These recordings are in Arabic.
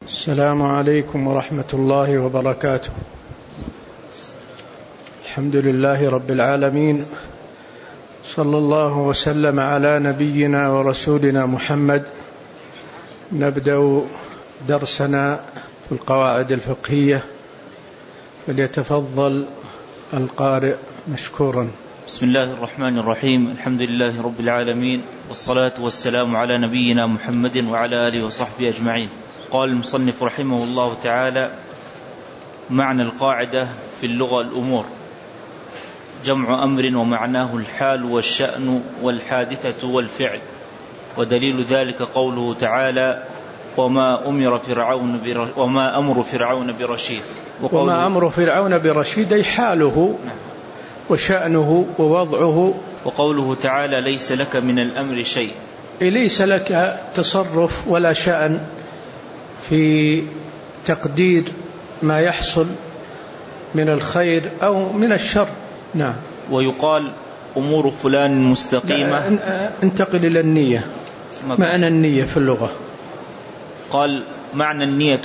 السلام عليكم ورحمة الله وبركاته. الحمد لله رب العالمين، صلى الله وسلم على نبينا ورسولنا محمد. نبدأ درسنا في القواعد الفقهية، فليتفضل القارئ مشكورا. بسم الله الرحمن الرحيم. الحمد لله رب العالمين، والصلاة والسلام على نبينا محمد وعلى آله وصحبه أجمعين. قال المصنف رحمه الله تعالى: معنى القاعدة في اللغة الأمور، جمع أمر ومعناه الحال والشأن والحادثة والفعل، ودليل ذلك قوله تعالى: وما أمر فرعون برشيد. وما أمر فرعون برشيد أي حاله وشأنه ووضعه. وقوله تعالى: ليس لك من الأمر شيء، ليس لك تصرف ولا شأن في تقدير ما يحصل من الخير أو من الشر. نعم. ويقال أمور فلان مستقيمة. انتقل إلى النية. معنى النية في اللغة. قال: معنى النية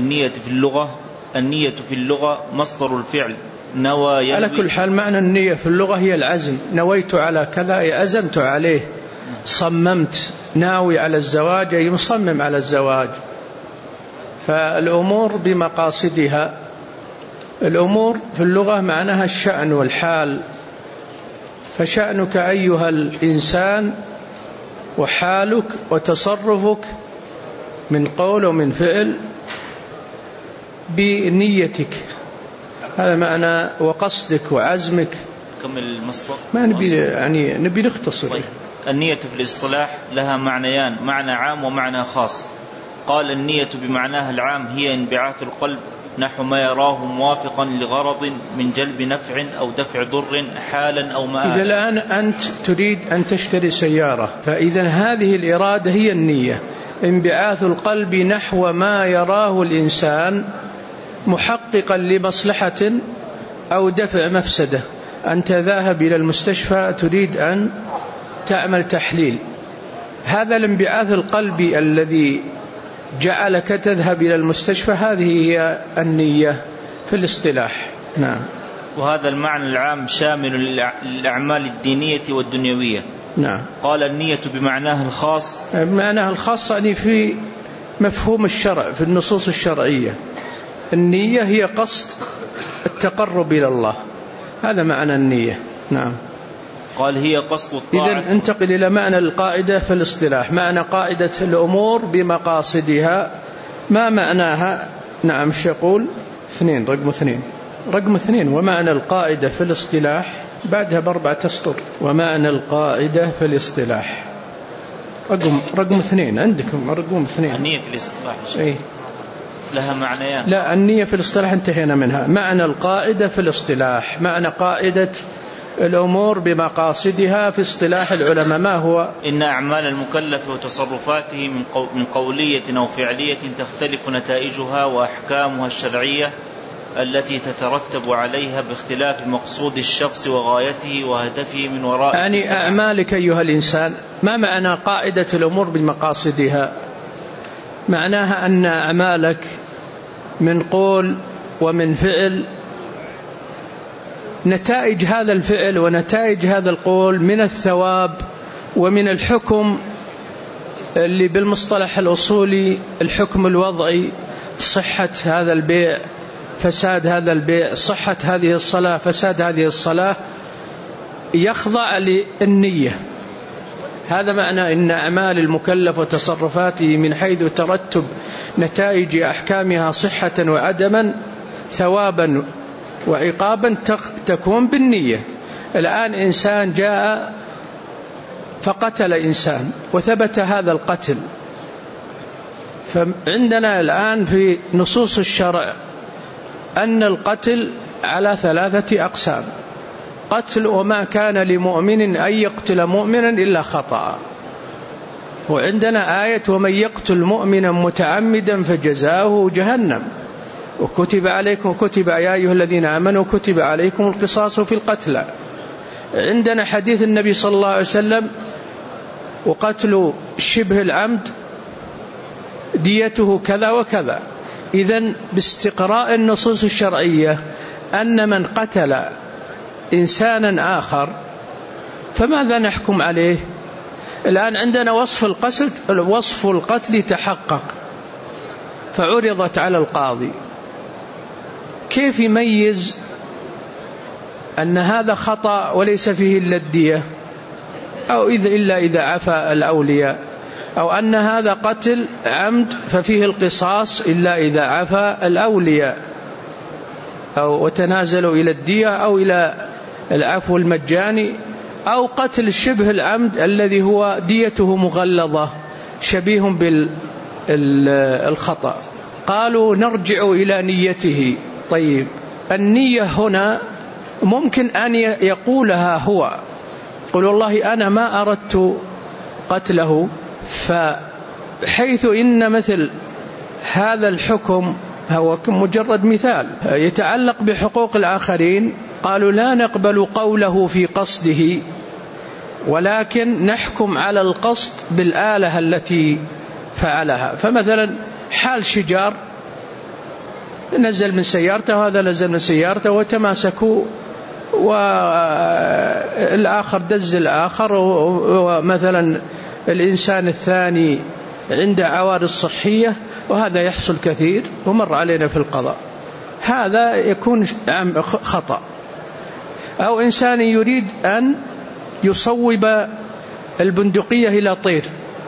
في اللغة مصدر الفعل، نوى ينوي. على كل حال معنى النية في اللغة هي العزم، نويت على كذا أي أزمت عليه، صممت، ناوي على الزواج أي مصمم على الزواج. فالأمور بمقاصدها. الأمور في اللغة معناها الشأن والحال، فشأنك أيها الإنسان وحالك وتصرفك من قول ومن فعل بنيتك، هذا معنى وقصدك وعزمك. كمل المصدر. ما نبي نختصر. طيب. النية في الاصطلاح لها معنيان، معنى عام ومعنى خاص. قال: النية بمعناها العام هي انبعاث القلب نحو ما يراه موافقا لغرض من جلب نفع أو دفع ضر حالا أو مآلا. إذا الآن أنت تريد أن تشتري سيارة، فإذا هذه الإرادة هي النية، انبعاث القلب نحو ما يراه الإنسان محققا لمصلحة أو دفع مفسدة. أنت ذاهب إلى المستشفى تريد أن تعمل تحليل، هذا الانبعاث القلبي الذي جعلك تذهب إلى المستشفى، هذه هي النية في الاصطلاح. نعم. وهذا المعنى العام شامل للأعمال الدينية والدنيوية. نعم. قال: النية بمعناها الخاص. بمعناها الخاص يعني في مفهوم الشرع، في النصوص الشرعية، النية هي قصد التقرب إلى الله، هذا معنى النية. نعم. قال: هي قصد الطاعة. إذن انتقل إلى معنى القاعدة في الاصطلاح. معنى قاعدة الأمور بمقاصدها، ما معناها؟ نعم. ايش يقول؟ رقم 2. ومعنى القاعدة في الاصطلاح بعدها ب4 أسطر. ومعنى القاعدة في الاصطلاح رقم 2 عندكم. رقم 2. النية في الاصطلاح لها معنيان. لا، النية في الاصطلاح انتهينا منها. معنى القاعدة في الاصطلاح، معنى قاعدة الأمور بمقاصدها في اصطلاح العلماء ما هو؟ إن أعمال المكلف وتصرفاته من قولية أو فعلية تختلف نتائجها وأحكامها الشرعية التي تترتب عليها باختلاف مقصود الشخص وغايته وهدفه من وراء. يعني أعمالك أيها الإنسان. ما معنى قاعدة الأمور بمقاصدها؟ معناها أن أعمالك من قول ومن فعل، نتائج هذا الفعل ونتائج هذا القول من الثواب ومن الحكم اللي بالمصطلح الأصولي الحكم الوضعي، صحة هذا البيع، فساد هذا البيع، صحة هذه الصلاة، فساد هذه الصلاة، يخضع للنية. هذا معنى إن أعمال المكلف وتصرفاته من حيث ترتب نتائج أحكامها صحة وعدما، ثوابا وعقابا، تكون بالنية. الآن إنسان جاء فقتل إنسان وثبت هذا القتل، فعندنا الآن في نصوص الشرع أن القتل على 3 أقسام: قتل وما كان لمؤمن أن يقتل مؤمنا إلا خطأ، وعندنا آية: ومن يقتل مؤمنا متعمدا فجزاؤه جهنم، وكتب يا أيها الذين آمنوا كتب عليكم القصاص في القتلى. عندنا حديث النبي صلى الله عليه وسلم: وقتل شبه العمد ديته كذا وكذا، إذن باستقراء النصوص الشرعية أن من قتل إنسانا آخر فماذا نحكم عليه؟ الآن عندنا وصف القتل تحقق فعرضت على القاضي، كيف يميز أن هذا خطأ وليس فيه إلا الدية أو إلا إذا عفا الأولياء، أو أن هذا قتل عمد ففيه القصاص إلا إذا عفا الأولياء أو وتنازلوا إلى الدية أو إلى العفو المجاني، أو قتل شبه العمد الذي هو ديته مغلظة شبيه بالخطأ. قالوا نرجع إلى نيته. طيب النية هنا ممكن أن يقولها هو، قل والله أنا ما أردت قتله، فحيث إن مثل هذا الحكم هو مجرد مثال يتعلق بحقوق الآخرين، قالوا لا نقبل قوله في قصده، ولكن نحكم على القصد بالآلة التي فعلها. فمثلا حال شجار، نزل من سيارته وهذا نزل من سيارته وتماسكوا والآخر دز الآخر، ومثلا الإنسان الثاني عنده عوارض صحية، وهذا يحصل كثير ومر علينا في القضاء، هذا يكون خطأ. أو إنسان يريد أن يصوب البندقية إلى طير،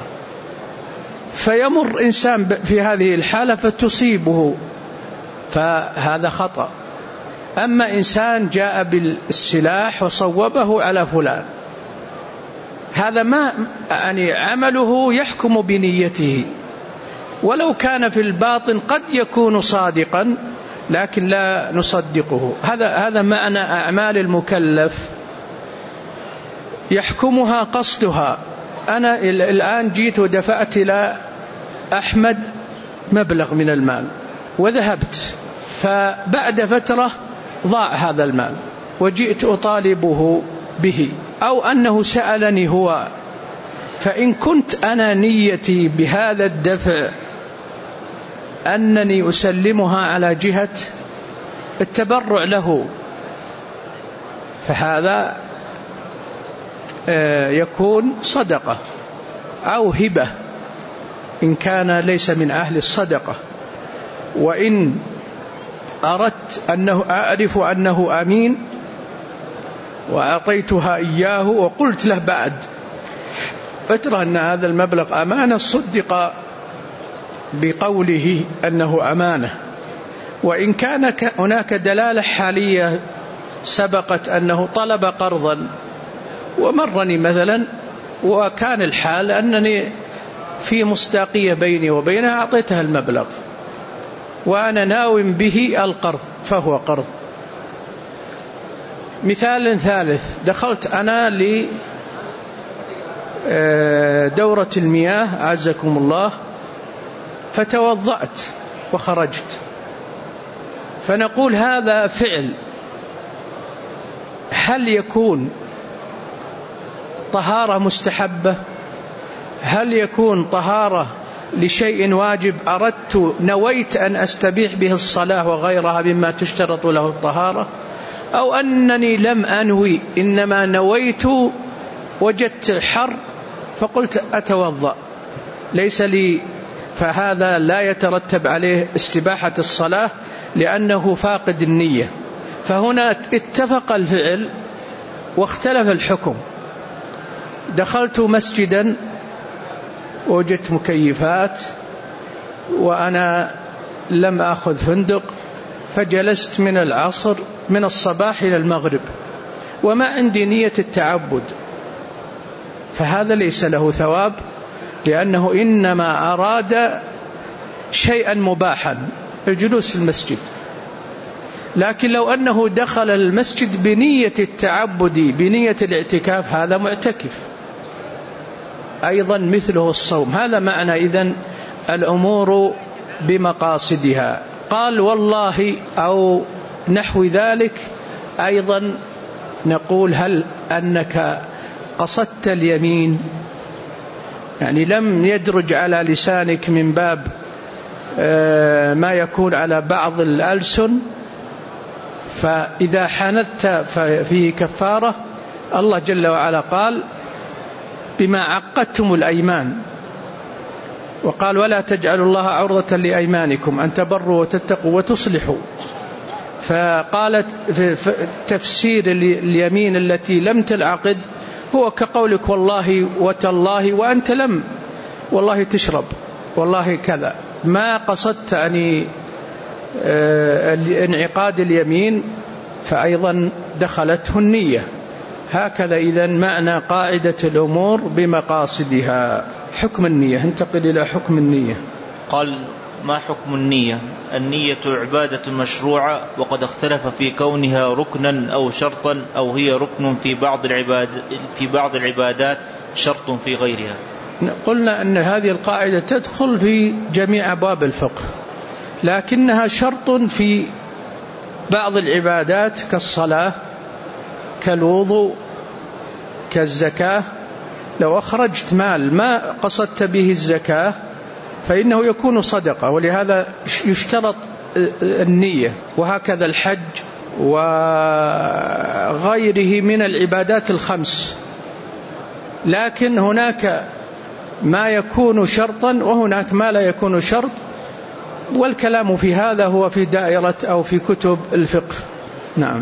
فيمر إنسان في هذه الحالة فتصيبه، فهذا خطأ. أما إنسان جاء بالسلاح وصوبه على فلان، هذا ما يعني عمله يحكم بنيته، ولو كان في الباطن قد يكون صادقا لكن لا نصدقه. هذا معنى أعمال المكلف يحكمها قصدها. أنا الآن جيت ودفعت إلى أحمد مبلغ من المال وذهبت، فبعد فترة ضاع هذا المال وجئت أطالبه به، أو أنه سألني هو، فإن كنت أنا نيتي بهذا الدفع أنني أسلمها على جهة التبرع له، فهذا يكون صدقة أو هبة إن كان ليس من أهل الصدقة. وإن أردت أنه أعرف أنه أمين وأعطيتها إياه وقلت له بعد فترة أن هذا المبلغ أمانة، صدق بقوله أنه أمانة. وإن كان هناك دلالة حالية سبقت أنه طلب قرضا ومرني مثلا، وكان الحال أنني في مصداقية بيني وبينها، أعطيتها المبلغ وأنا ناوم به القرض فهو قرض. مثال ثالث، دخلت أنا لدورة المياه أعزكم الله، فتوضأت وخرجت، فنقول هذا فعل، هل يكون طهارة مستحبة؟ هل يكون طهارة لشيء واجب أردت نويت أن أستبيح به الصلاة وغيرها مما تشترط له الطهارة؟ أو أنني لم أنوي إنما نويت وجدت حر فقلت أتوضأ ليس لي، فهذا لا يترتب عليه استباحة الصلاة لأنه فاقد النية. فهنا اتفق الفعل واختلف الحكم. دخلت مسجدا وجدت مكيفات وأنا لم أخذ فندق، فجلست من العصر من الصباح إلى المغرب وما عندي نية التعبد، فهذا ليس له ثواب لأنه إنما أراد شيئا مباحا، الجلوس في المسجد. لكن لو أنه دخل المسجد بنية التعبد بنية الاعتكاف هذا معتكف، أيضا مثله الصوم. هذا معنى إذن الأمور بمقاصدها. قال والله أو نحو ذلك، أيضا نقول هل أنك قصدت اليمين، يعني لم يدرج على لسانك من باب ما يكون على بعض الألسن، فإذا حنثت فيه كفارة. الله جل وعلا قال بما عقدتم الأيمان، وقال ولا تجعلوا الله عرضة لأيمانكم أن تبروا وتتقوا وتصلحوا. فقالت في تفسير اليمين التي لم تنعقد هو كقولك والله وتالله وأنت لم والله تشرب والله كذا، ما قصدت أني انعقاد اليمين، فأيضا دخلته النية. هكذا إذن معنى قاعدة الأمور بمقاصدها. حكم النية، انتقل إلى حكم النية. قال ما حكم النية؟ النية عبادة مشروعة، وقد اختلف في كونها ركنا أو شرطا، أو هي ركن في بعض العبادات شرط في غيرها. قلنا أن هذه القاعدة تدخل في جميع أبواب الفقه، لكنها شرط في بعض العبادات كالصلاة كالوضوء كالزكاة. لو أخرجت مال ما قصدت به الزكاة فإنه يكون صدقة، ولهذا يشترط النية. وهكذا الحج وغيره من العبادات الخمس، لكن هناك ما يكون شرطا وهناك ما لا يكون شرط، والكلام في هذا هو في دائرة أو في كتب الفقه. نعم.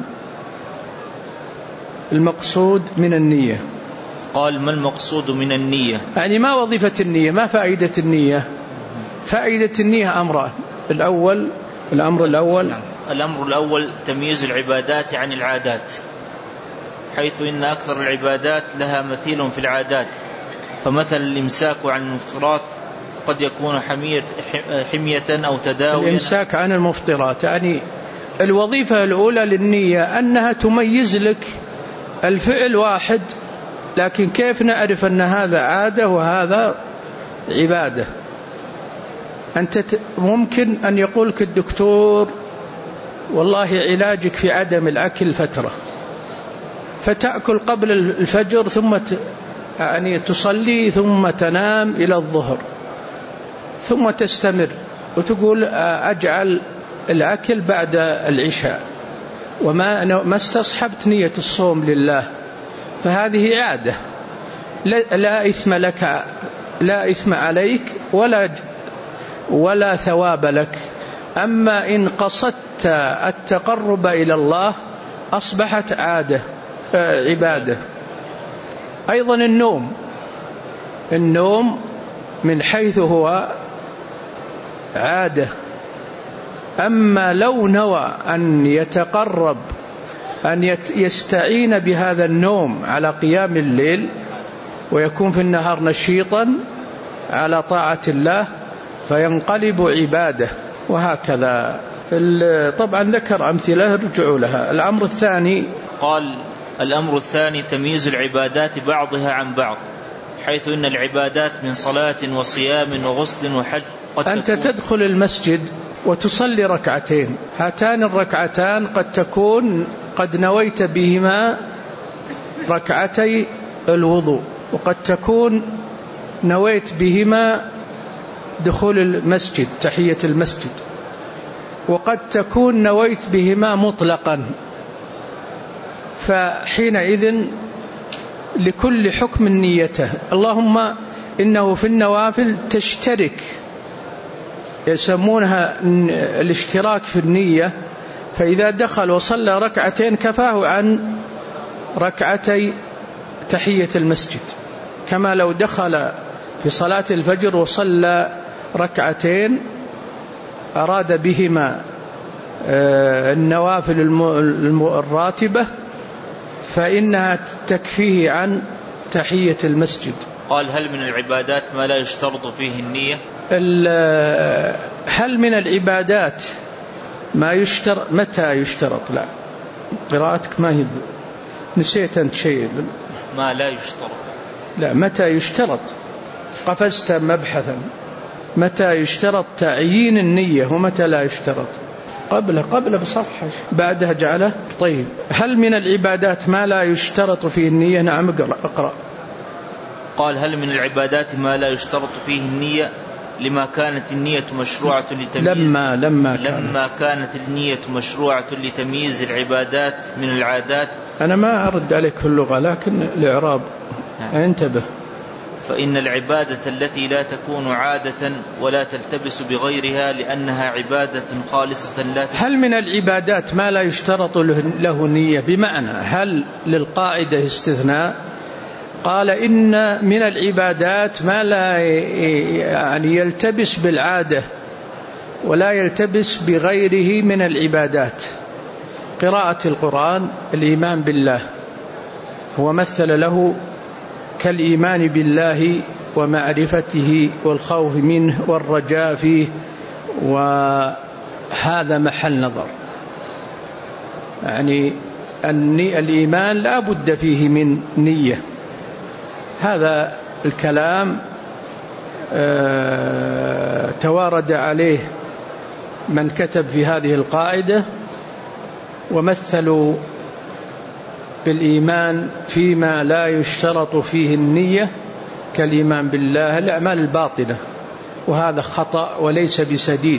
المقصود من النية. قال ما المقصود من النية؟ يعني ما وظيفة النية، ما فائدة النية؟ فائدة النية أمران. الأمر الأول تمييز العبادات عن العادات، حيث إن أكثر العبادات لها مثيل في العادات، فمثل الإمساك عن المفطرات قد يكون حمية أو تداويا. الإمساك عن المفطرات يعني الوظيفة الأولى للنية أنها تميز لك الفعل واحد، لكن كيف نعرف أن هذا عادة وهذا عبادة؟ أنت ممكن أن يقولك الدكتور والله علاجك في عدم الأكل فترة، فتأكل قبل الفجر ثم يعني تصلي ثم تنام إلى الظهر ثم تستمر وتقول أجعل الأكل بعد العشاء وما استصحبت نية الصوم لله، فهذه عادة لا إثم لك، لا إثم عليك ولا ثواب لك. أما إن قصدت التقرب إلى الله أصبحت عبادة. أيضا النوم من حيث هو عادة، أما لو نوى أن يتقرب أن يستعين بهذا النوم على قيام الليل ويكون في النهار نشيطا على طاعة الله فينقلب عبادة. وهكذا طبعا ذكر أمثلة ارجعوا لها. الأمر الثاني قال الأمر الثاني تمييز العبادات بعضها عن بعض، حيث إن العبادات من صلاة وصيام وغسل وحج أنت تدخل المسجد وتصلي ركعتين، هاتان الركعتان قد تكون قد نويت بهما ركعتي الوضوء، وقد تكون نويت بهما دخول المسجد تحية المسجد، وقد تكون نويت بهما مطلقا. فحينئذ لكل حكم نيته. اللهم إنه في النوافل تشترك، يسمونها الاشتراك في النية، فإذا دخل وصلى ركعتين كفاه عن ركعتي تحية المسجد، كما لو دخل في صلاة الفجر وصلى ركعتين أراد بهما النوافل الراتبة فإنها تكفيه عن تحية المسجد. قال هل من العبادات ما لا يشترط فيه النية؟ هل من العبادات ما يشترط؟ متى يشترط؟ لا، قراءتك ما هي، نسيت أنت شيء. ما لا يشترط، لا، متى يشترط؟ قفزت مبحثا. متى يشترط تعيين النية ومتى لا يشترط؟ قبل بصفحة بعدها جعله. طيب، هل من العبادات ما لا يشترط فيه النية؟ نعم، اقرأ. قال هل من العبادات ما لا يشترط فيه النية؟ لما كانت النية مشروعة لما كانت النية مشروعة لتمييز العبادات من العادات. أنا ما أرد عليك في اللغة لكن الإعراب انتبه. فإن العبادة التي لا تكون عادة ولا تلتبس بغيرها لأنها عبادة خالصة لا تكون. هل من العبادات ما لا يشترط له نية؟ بمعنى هل للقاعدة استثناء؟ قال إن من العبادات ما لا يعني يلتبس بالعادة ولا يلتبس بغيره من العبادات. قراءة القرآن الإيمان بالله، هو مثل له كالإيمان بالله ومعرفته والخوف منه والرجاء فيه، وهذا محل نظر. يعني الإيمان لا بد فيه من نية. هذا الكلام توارد عليه من كتب في هذه القاعدة ومثلوا بالإيمان فيما لا يشترط فيه النية كالإيمان بالله الأعمال الباطنة، وهذا خطأ وليس بسديد،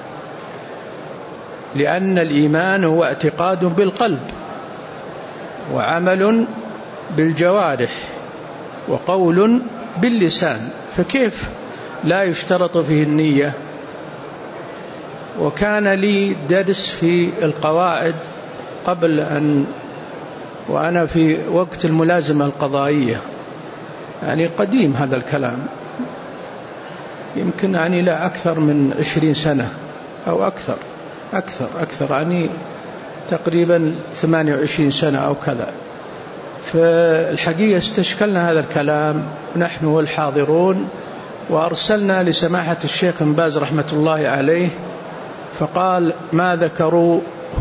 لأن الإيمان هو اعتقاد بالقلب وعمل بالجوارح وقول باللسان، فكيف لا يشترط فيه النية؟ وكان لي درس في القواعد قبل أن وأنا في وقت الملازمة القضائية، يعني قديم هذا الكلام، يمكن يعني لا أكثر من 20 سنة أو أكثر يعني تقريبا 28 سنة أو كذا. فالحقيقة استشكلنا هذا الكلام نحن والحاضرون، وأرسلنا لسماحة الشيخ ابن باز رحمة الله عليه، فقال ما ذكروه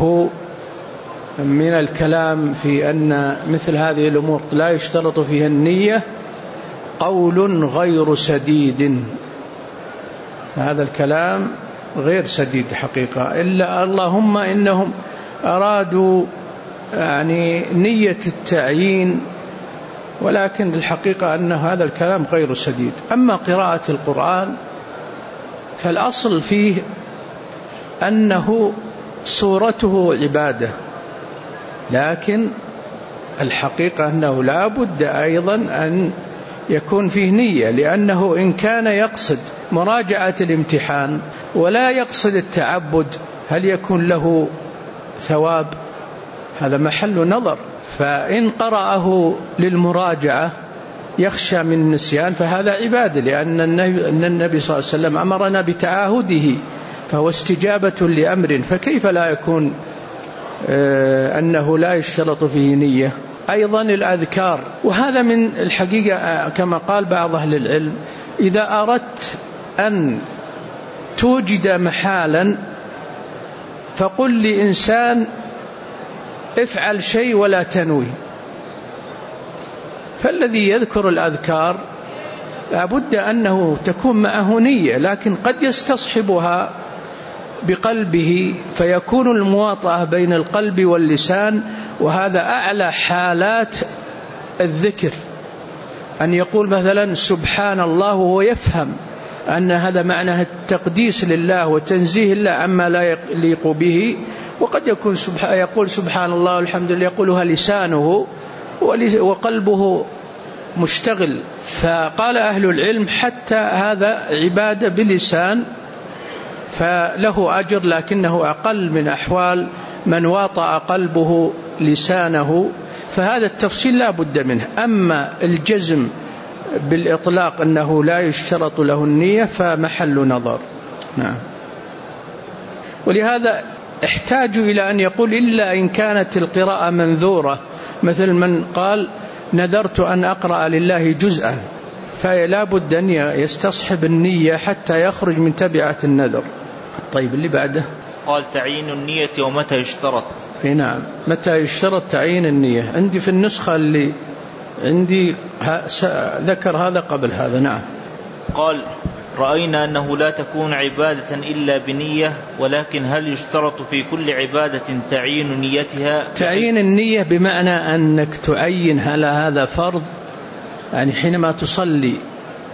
من الكلام في أن مثل هذه الأمور لا يشترط فيها النية قول غير سديد. هذا الكلام غير سديد حقيقة، إلا اللهم إنهم أرادوا يعني نية التعيين، ولكن الحقيقة أن هذا الكلام غير سديد. أما قراءة القرآن فالأصل فيه أنه صورته عبادة، لكن الحقيقة أنه لا بد أيضا أن يكون فيه نية، لأنه إن كان يقصد مراجعة الامتحان ولا يقصد التعبد هل يكون له ثواب؟ هذا محل نظر. فإن قرأه للمراجعة يخشى من النسيان فهذا عبادة، لأن النبي صلى الله عليه وسلم أمرنا بتعاهده، فهو استجابة لأمر، فكيف لا يكون أنه لا يشترط فيه نية؟ أيضا الأذكار، وهذا من الحقيقة كما قال بعض أهل العلم، إذا أردت أن توجد محالا فقل لإنسان افعل شيء ولا تنوي، فالذي يذكر الأذكار لابد أنه تكون معه نية، لكن قد يستصحبها بقلبه فيكون المواطأة بين القلب واللسان، وهذا أعلى حالات الذكر، أن يقول مثلا سبحان الله وهو يفهم أن هذا معنى التقديس لله وتنزيه الله عما لا يليق به، وقد يكون يقول سبحان الله والحمد لله يقولها لسانه وقلبه مشتغل. فقال أهل العلم حتى هذا عبادة بلسان فله أجر، لكنه أقل من أحوال من واطأ قلبه لسانه، فهذا التفصيل لا بد منه. أما الجزم بالإطلاق أنه لا يشترط له النية فمحل نظر. نعم. ولهذا احتاجوا إلى أن يقول إلا إن كانت القراءة منذورة، مثل من قال نذرت أن أقرأ لله جزءا، فلا بد أن يستصحب النية حتى يخرج من تبعة النذر. طيب اللي بعده قال تعيين النية ومتى يشترط. نعم، متى يشترط تعيين النية؟ عندي في النسخة اللي عندي ذكر هذا قبل هذا. نعم. قال رأينا أنه لا تكون عبادة إلا بنية، ولكن هل يشترط في كل عبادة تعيين نيتها؟ تعيين النية بمعنى أنك تعين هل هذا فرض، يعني حينما تصلي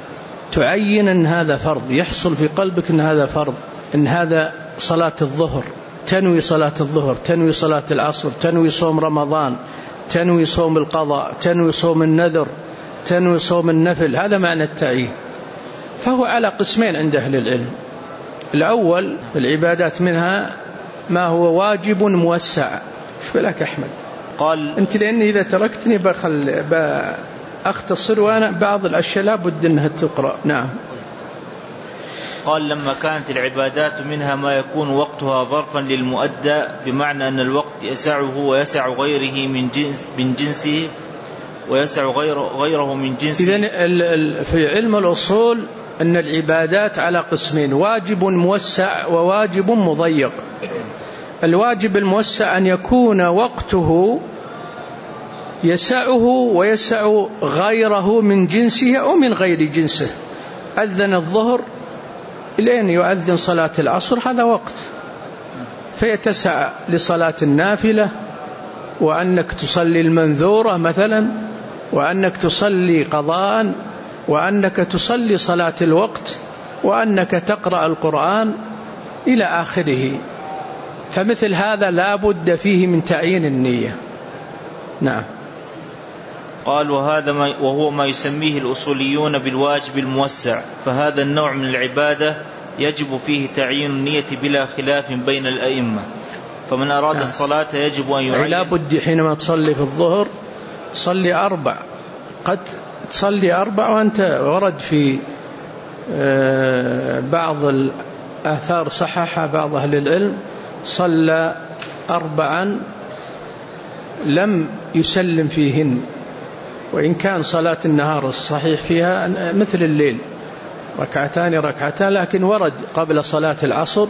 تعين أن هذا فرض، يحصل في قلبك أن هذا فرض، أن هذا صلاة الظهر، تنوي صلاة الظهر، تنوي صلاة العصر، تنوي صوم رمضان، تنوي صوم القضاء، تنوي صوم النذر، تنوي صوم النفل. هذا معنى التعيين. فهو على قسمين عند أهل العلم. الأول العبادات منها ما هو واجب موسع. فلك أحمد قال أنت لأني إذا تركتني بأختصر، وأنا بعض الأشياء لا بد أنها تقرأ. نعم. قال لما كانت العبادات منها ما يكون وقتها ظرفا للمؤدى، بمعنى أن الوقت يسعه ويسع غيره من جنسه ويسع غيره من جنسه. إذن في علم الأصول أن العبادات على قسمين: واجب موسع وواجب مضيق. الواجب الموسع أن يكون وقته يسعه ويسع غيره من جنسه أو من غير جنسه. أذن الظهر إلى أن يؤذن صلاة العصر، هذا وقت، فيتسع لصلاة النافلة، وأنك تصلي المنذورة مثلا، وأنك تصلي قضاء، وأنك تصلي صلاة الوقت، وأنك تقرأ القرآن إلى آخره. فمثل هذا لا بد فيه من تعيين النية. نعم. قال وهو ما يسميه الأصوليون بالواجب الموسع، فهذا النوع من العبادة يجب فيه تعيين النية بلا خلاف بين الأئمة. فمن أراد الصلاة يجب أن يعين. لا بد حينما تصلي في الظهر تصلي 4، قد تصلي 4 وأنت ورد في بعض الآثار صححها بعض أهل العلم صلى 4 لم يسلم فيهن، وإن كان صلاة النهار الصحيح فيها مثل الليل 2 لكن ورد قبل صلاة العصر.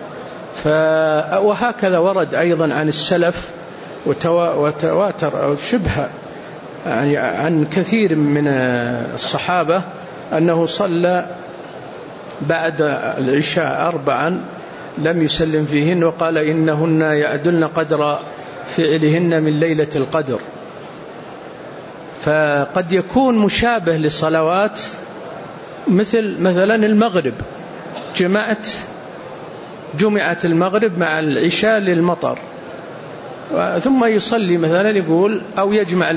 وهكذا ورد أيضا عن السلف وتواتر أو شبه يعني عن كثير من الصحابة أنه صلى بعد العشاء 4 لم يسلم فيهن، وقال إنهن يعدلن قدر فعلهن من ليلة القدر. فقد يكون مشابه للصلوات، مثلا المغرب جمعت المغرب مع العشاء للمطر، ثم يصلي مثلا يقول أو يجمع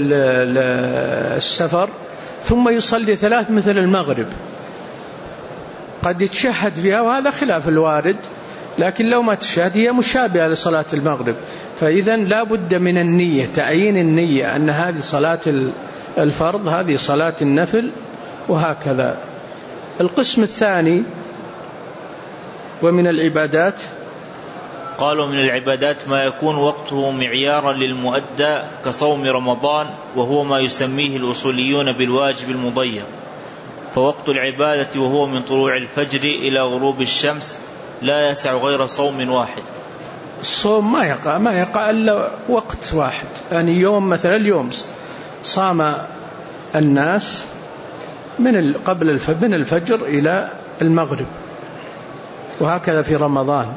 للسفر ثم يصلي 3 مثل المغرب، قد يتشهد فيها، وهذا خلاف الوارد، لكن لو ما تشهد هي مشابهة لصلاة المغرب. فإذا لا بد من النية، تعيين النية أن هذه صلاة الفرض، هذه صلاة النفل، وهكذا. القسم الثاني ومن العبادات، قالوا من العبادات ما يكون وقته معيارا للمؤدى كصوم رمضان، وهو ما يسميه الأصوليون بالواجب المضيق. فوقت العبادة وهو من طلوع الفجر إلى غروب الشمس لا يسع غير صوم واحد. الصوم ما يقع إلا وقت واحد، يعني يوم مثلا اليوم صام الناس من الفجر إلى المغرب، وهكذا في رمضان،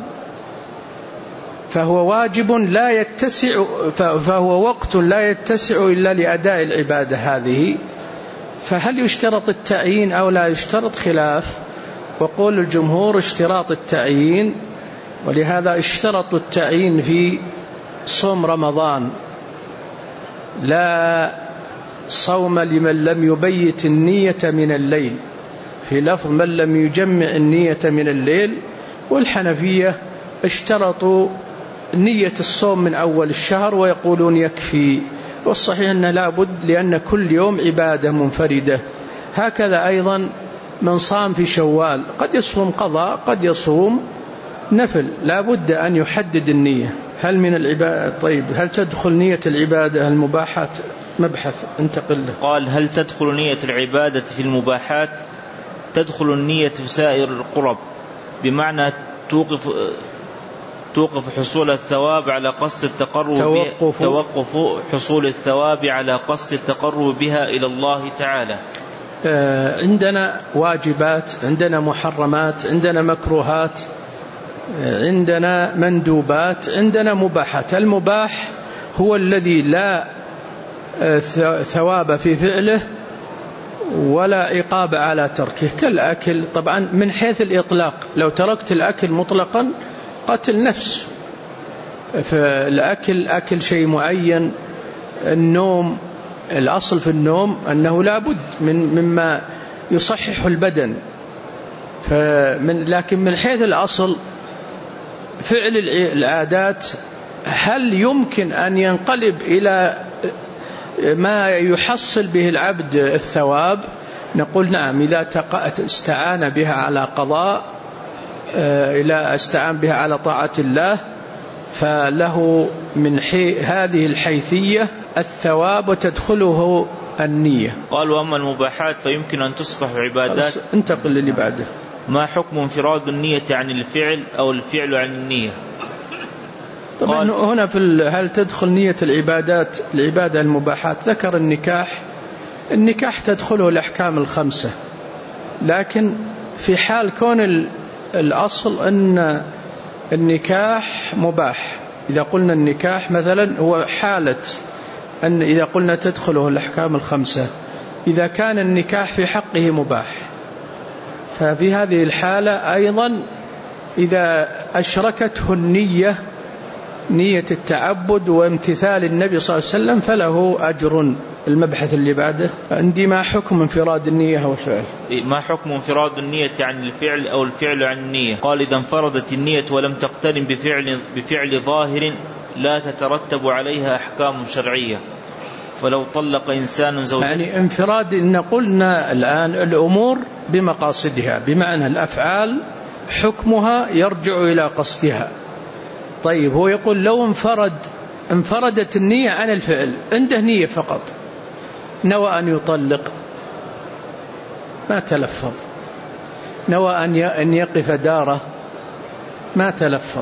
فهو واجب لا يتسع، فهو وقت لا يتسع إلا لأداء العبادة هذه. فهل يشترط التعيين أو لا يشترط؟ خلاف، وقول الجمهور اشتراط التعيين، ولهذا اشترطوا التعيين في صوم رمضان: لا صوم لمن لم يبيت النية من الليل، في لفظ من لم يجمع النية من الليل. والحنفية اشترطوا نية الصوم من أول الشهر ويقولون يكفي، والصحيح أنه لا بد، لأن كل يوم عبادة منفردة. هكذا أيضا من صام في شوال قد يصوم قضاء قد يصوم نفل، لا بد أن يحدد النية. هل من العبادة طيب هل تدخل نية العبادة المباحات؟ مبحث انتقل له. قال هل تدخل نية العبادة في المباحات؟ تدخل النية في سائر القرب، بمعنى توقف حصول الثواب على قصد التقرب توقف حصول الثواب على قصد التقرب بها إلى الله تعالى. عندنا واجبات، عندنا محرمات، عندنا مكروهات، عندنا مندوبات، عندنا مباحات. المباح هو الذي لا ثواب في فعله ولا عقاب على تركه كالأكل. طبعا من حيث الإطلاق لو تركت الأكل مطلقا قتل نفس، فالأكل أكل شيء معين. النوم، الأصل في النوم أنه لا بد مما يصحح البدن، لكن من حيث الأصل فعل العادات هل يمكن أن ينقلب إلى ما يحصل به العبد الثواب؟ نقول نعم، إذا استعان بها على قضاء، إذا استعان بها على طاعة الله، فله من هذه الحيثية الثواب وتدخله النية. قال: وأما المباحات فيمكن أن تصبح عبادات. انتقل للي بعده. ما حكم انفراد النية عن الفعل أو الفعل عن النية؟ طبعا هنا هل تدخل نية العبادة المباحات؟ ذكر النكاح تدخله الأحكام الخمسة، لكن في حال كون الأصل أن النكاح مباح. إذا قلنا النكاح مثلا هو حالة أن إذا قلنا تدخله الأحكام الخمسة، إذا كان النكاح في حقه مباح، ففي هذه الحالة أيضا إذا أشركته النية، نية التعبد وامتثال النبي صلى الله عليه وسلم، فله أجر. المبحث اللي بعده عندي: ما حكم انفراد النية والفعل؟ ما حكم انفراد النية عن الفعل أو الفعل عن النية؟ قال: إذا انفردت النية ولم تقترن بفعل ظاهر لا تترتب عليها أحكام شرعية. فلو طلق إنسان زوجته، يعني انفراد، إن قلنا الآن الأمور بمقاصدها، بمعنى الأفعال حكمها يرجع إلى قصدها. طيب هو يقول لو انفردت النية عن الفعل، عنده نية فقط، نوى أن يطلق ما تلفظ، نوى أن يقف داره ما تلفظ،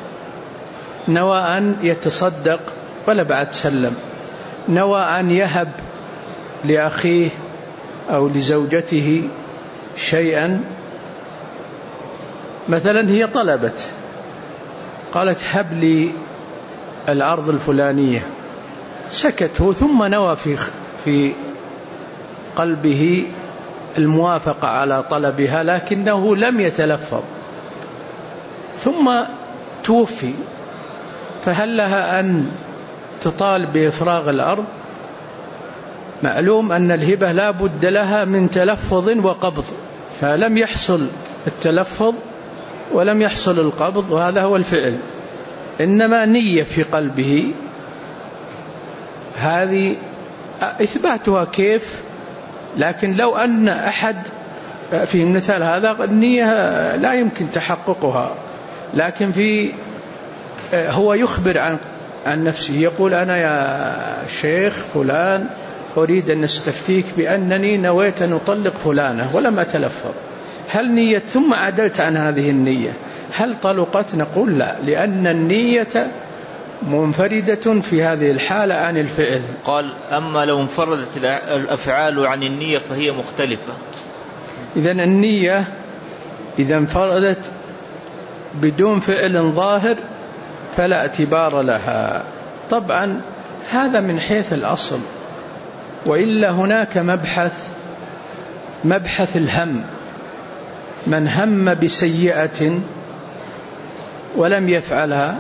نوى أن يتصدق ولا بعد سلم، نوى أن يهب لأخيه أو لزوجته شيئا. مثلا هي طلبت، قالت: هب لي الأرض الفلانية، سكته، ثم نوى في قلبه الموافقة على طلبها، لكنه لم يتلفظ، ثم توفي، فهل لها أن تطالب بإفراغ الأرض؟ معلوم أن الهبة لا بد لها من تلفظ وقبض، فلم يحصل التلفظ ولم يحصل القبض، وهذا هو الفعل. إنما نية في قلبه، هذه إثباتها كيف؟ لكن لو أن أحد في مثال هذا النية لا يمكن تحققها، لكن هو يخبر عن نفسه، يقول: أنا يا شيخ فلان أريد أن استفتيك بأنني نويت أن أطلق فلانة ولم أتلفظ. هل نية ثم عدلت عن هذه النية، هل طلقت؟ نقول لا، لأن النية منفردة في هذه الحالة عن الفعل. قال: أما لو انفردت الأفعال عن النية فهي مختلفة. إذن النية إذا انفردت بدون فعل ظاهر فلا اعتبار لها. طبعا هذا من حيث الأصل، وإلا هناك مبحث الهم. من هم بسيئة ولم يفعلها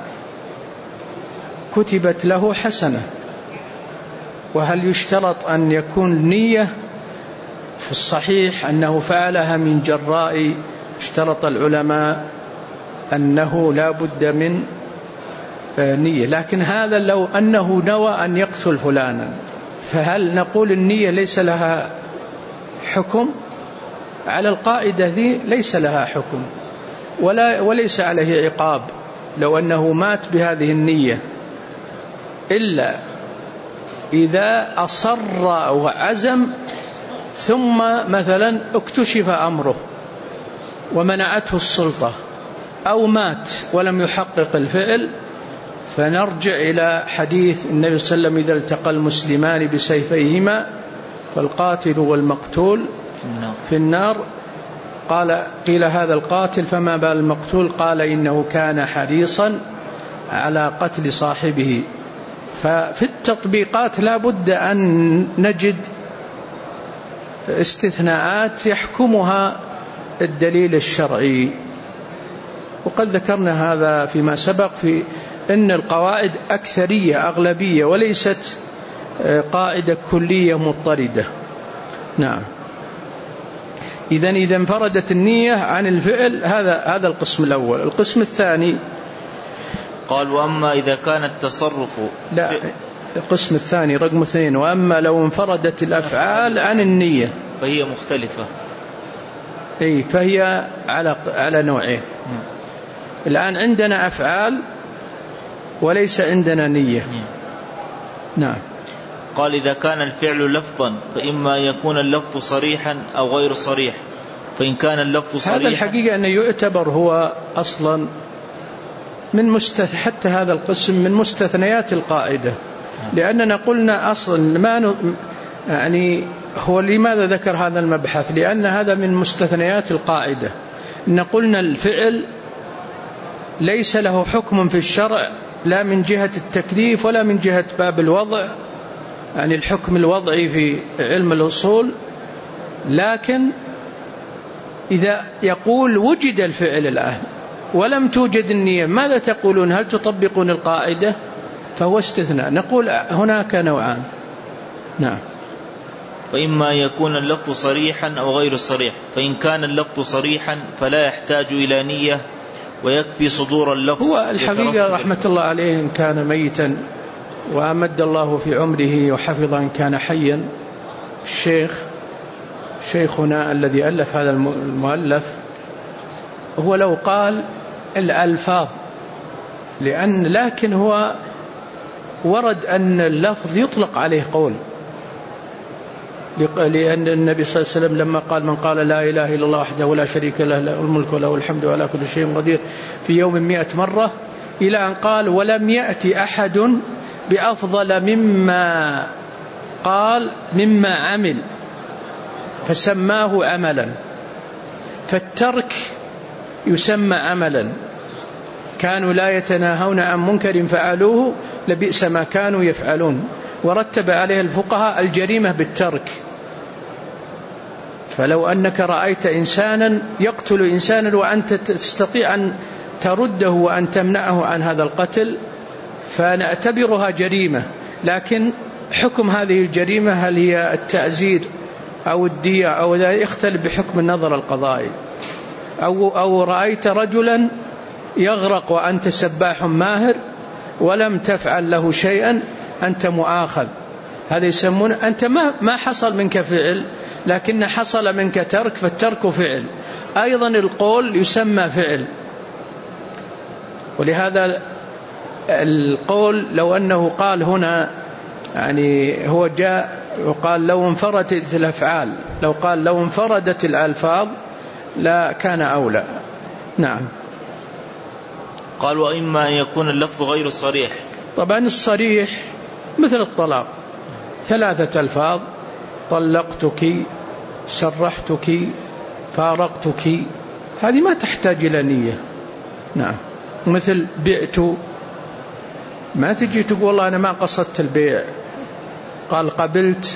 كتبت له حسنة. وهل يشترط أن يكون نية؟ في الصحيح أنه فعلها من جراء، اشترط العلماء أنه لا بد من نية. لكن هذا لو أنه نوى أن يقتل فلانا، فهل نقول النية ليس لها حكم؟ على القاعدة ذي ليس لها حكم وليس عليه عقاب لو أنه مات بهذه النية، إلا إذا أصر وعزم ثم مثلا اكتشف أمره ومنعته السلطة، أو مات ولم يحقق الفعل، فنرجع إلى حديث النبي صلى الله عليه وسلم: إذا التقى المسلمان بسيفيهما فالقاتل والمقتول في النار. قيل: هذا القاتل فما بال المقتول؟ قال: إنه كان حريصا على قتل صاحبه. ففي التطبيقات لا بد أن نجد استثناءات يحكمها الدليل الشرعي، وقد ذكرنا هذا فيما سبق في أن القواعد أكثرية أغلبية وليست قاعدة كلية مضطردة. نعم. إذا انفردت النية عن الفعل هذا القسم الأول. القسم الثاني قال وأما إذا كان التصرف لا القسم الثاني رقم 2 وأما لو انفردت الأفعال عن النية فهي مختلفة. أي فهي على نوعين. الآن عندنا أفعال وليس عندنا نية. نعم. قال إذا كان الفعل لفظا فإما يكون اللفظ صريحا أو غير صريح، فإن كان اللفظ صريحا هذا الحقيقة أنه يعتبر هو أصلا من حتى هذا القسم من مستثنيات القاعدة، لأننا قلنا أصلا يعني هو لماذا ذكر هذا المبحث؟ لأن هذا من مستثنيات القاعدة. إن قلنا الفعل ليس له حكم في الشرع لا من جهة التكليف ولا من جهة باب الوضع، يعني الحكم الوضعي في علم الأصول. لكن إذا يقول وجد الفعل الآن ولم توجد النية، ماذا تقولون؟ هل تطبقون القاعدة؟ فهو استثناء. نقول هناك نوعان. نعم. وإما يكون اللفظ صريحا أو غير صريح، فإن كان اللفظ صريحا فلا يحتاج إلى نية ويكفي صدور اللفظ. هو الحقيقة رحمة الله عليه إن كان ميتا وأمد الله في عمره وحفظ إن كان حيا، شيخنا الذي ألف هذا المؤلف هو لو قال الألفاظ لكن هو ورد أن اللفظ يطلق عليه قول، لأن النبي صلى الله عليه وسلم لما قال من قال لا إله إلا الله وحده لا شريك له له الملك وله الحمد وعلى كل شيء قدير في يوم 100 مرة، إلى أن قال ولم يأتي أحد بأفضل مما قال مما عمل فسماه عملا. فالترك يسمى عملا. كانوا لا يتناهون عن منكر فعلوه لبئس ما كانوا يفعلون. ورتب عليه الفقهاء الجريمة بالترك. فلو أنك رأيت إنسانا يقتل إنسانا وأنت تستطيع أن ترده وأن تمنعه عن هذا القتل فنعتبرها جريمة، لكن حكم هذه الجريمة هل هي التعزير أو الدية أو ذا يختلف بحكم النظر القضائي. أو رأيت رجلا يغرق وأنت سباح ماهر ولم تفعل له شيئا أنت مؤاخذ. هذا يسمون أنت ما حصل منك فعل لكن حصل منك ترك، فالترك فعل. أيضا القول يسمى فعل. ولهذا القول لو أنه قال هنا يعني هو جاء وقال لو انفردت الأفعال، لو قال لو انفردت الألفاظ لا كان أولى. نعم. قال وإما أن يكون اللفظ غير صريح. طبعا الصريح مثل الطلاق 3 ألفاظ: طلقتك، سرحتك، فارقتك، هذه ما تحتاج إلى نية. نعم. مثل بعت، ما تجي تقول والله أنا ما قصدت البيع، قال قبلت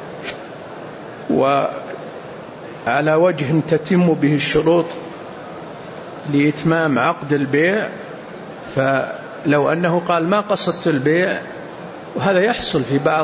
وعلى وجه تتم به الشروط لإتمام عقد البيع، فلو أنه قال ما قصدت البيع، وهذا يحصل في بعض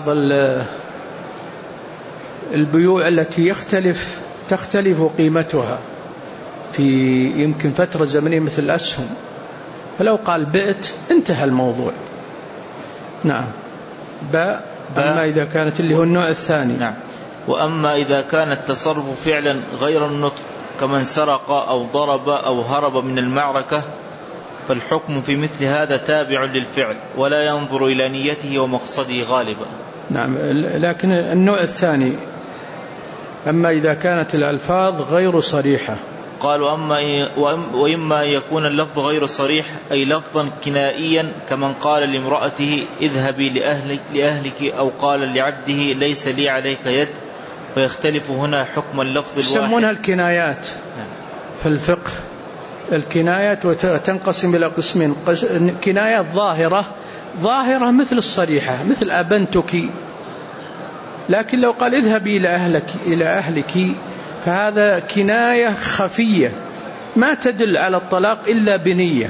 البيوع التي تختلف قيمتها في يمكن فترة زمنية مثل الأسهم، فلو قال بعت انتهى الموضوع. نعم. أما إذا كانت اللي هو النوع الثاني. نعم. وأما إذا كان التصرف فعلا غير النطق كمن سرق أو ضرب أو هرب من المعركة، فالحكم في مثل هذا تابع للفعل ولا ينظر إلى نيته ومقصده غالبا. نعم. لكن النوع الثاني أما إذا كانت الألفاظ غير صريحة، قال وإما يكون اللفظ غير صريح أي لفظا كنائيا كمن قال لامرأته اذهبي لأهلك أو قال لعبده ليس لي عليك يد، فيختلف هنا حكم اللفظ الواحد. يسمونها الكنايات في الفقه. الكنايات وتنقسم إلى قسمين: كنايات ظاهرة مثل الصريحة، مثل أبنتك لكن لو قال اذهبي إلى أهلك فهذا كناية خفية ما تدل على الطلاق إلا بنية.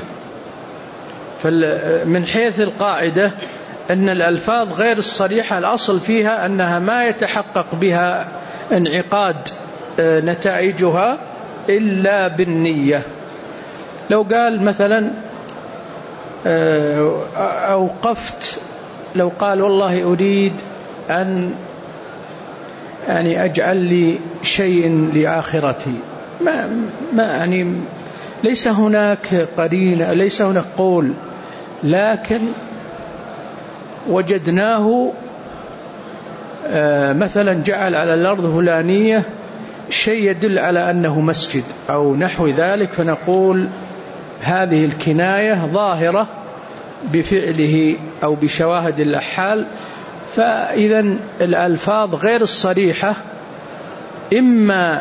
من حيث القاعدة أن الألفاظ غير الصريحة الأصل فيها أنها ما يتحقق بها انعقاد نتائجها إلا بالنية. لو قال مثلا أوقفت، لو قال والله أريد أن يعني أجعل لي شيء لآخرتي، ما يعني ليس هناك قرينة، ليس هناك قول، لكن وجدناه مثلا جعل على الأرض فلانية شيء يدل على أنه مسجد أو نحو ذلك، فنقول هذه الكناية ظاهرة بفعله أو بشواهد الأحال. فإذا الألفاظ غير الصريحة إما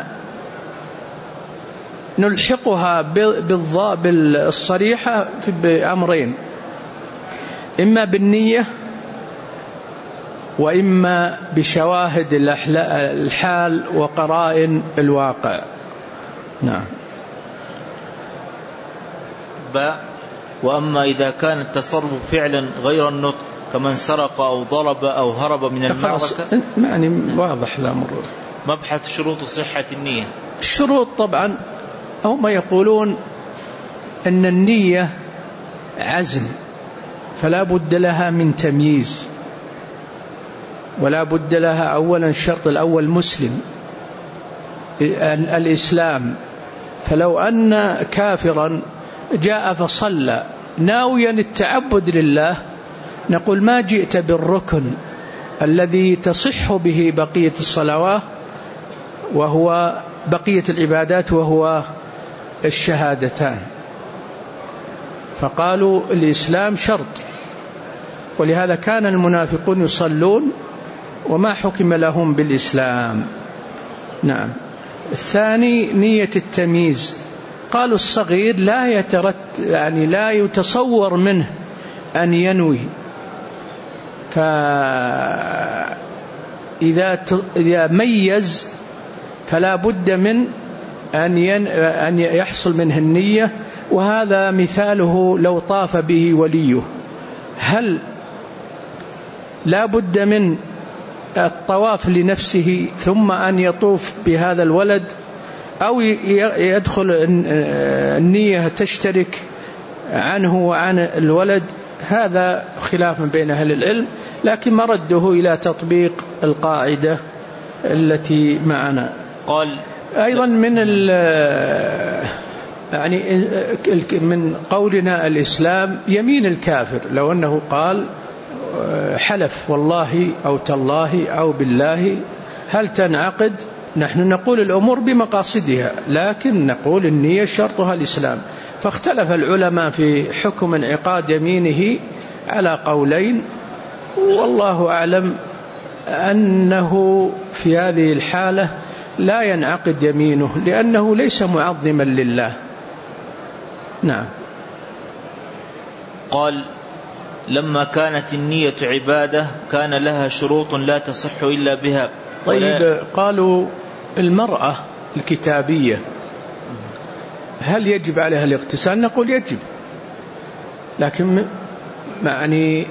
نلحقها بالصريحة بأمرين، إما بالنية وإما بشواهد الحال وقرائن الواقع. نعم. وأما إذا كان التصرف فعلا غير النطق كمن سرق أو ضرب أو هرب من المعركة، يعني واضح الأمر. مبحث شروط صحة النية. الشروط طبعا هم يقولون أن النية عزم، فلا بد لها من تمييز، ولا بد لها أولا الشرط الأول مسلم الإسلام. فلو أن كافرا جاء فصلى ناويا التعبد لله نقول ما جئت بالركن الذي تصح به بقية الصلوات وهو بقية العبادات وهو الشهادتان. فقالوا الإسلام شرط، ولهذا كان المنافقون يصلون وما حكم لهم بالإسلام. نعم. الثاني نية التمييز. قالوا الصغير لا يتصور منه أن ينوي، فإذا ميز فلا بد من أن يحصل منه النية. وهذا مثاله لو طاف به وليه، هل لا بد من الطواف لنفسه ثم أن يطوف بهذا الولد، أو يدخل النية تشترك عنه وعن الولد؟ هذا خلاف بين أهل العلم، لكن مرده إلى تطبيق القاعدة التي معنا. قال أيضا من قولنا الإسلام يمين الكافر، لو أنه قال حلف والله أو تالله أو بالله هل تنعقد؟ نحن نقول الأمور بمقاصدها، لكن نقول النية شرطها الإسلام. فاختلف العلماء في حكم انعقاد يمينه على قولين، والله أعلم أنه في هذه الحالة لا ينعقد يمينه لأنه ليس معظما لله. نعم. قال لما كانت النية عبادة كان لها شروط لا تصح إلا بها. طيب، قالوا المرأة الكتابية هل يجب عليها الاغتسال؟ نقول يجب، لكن يعني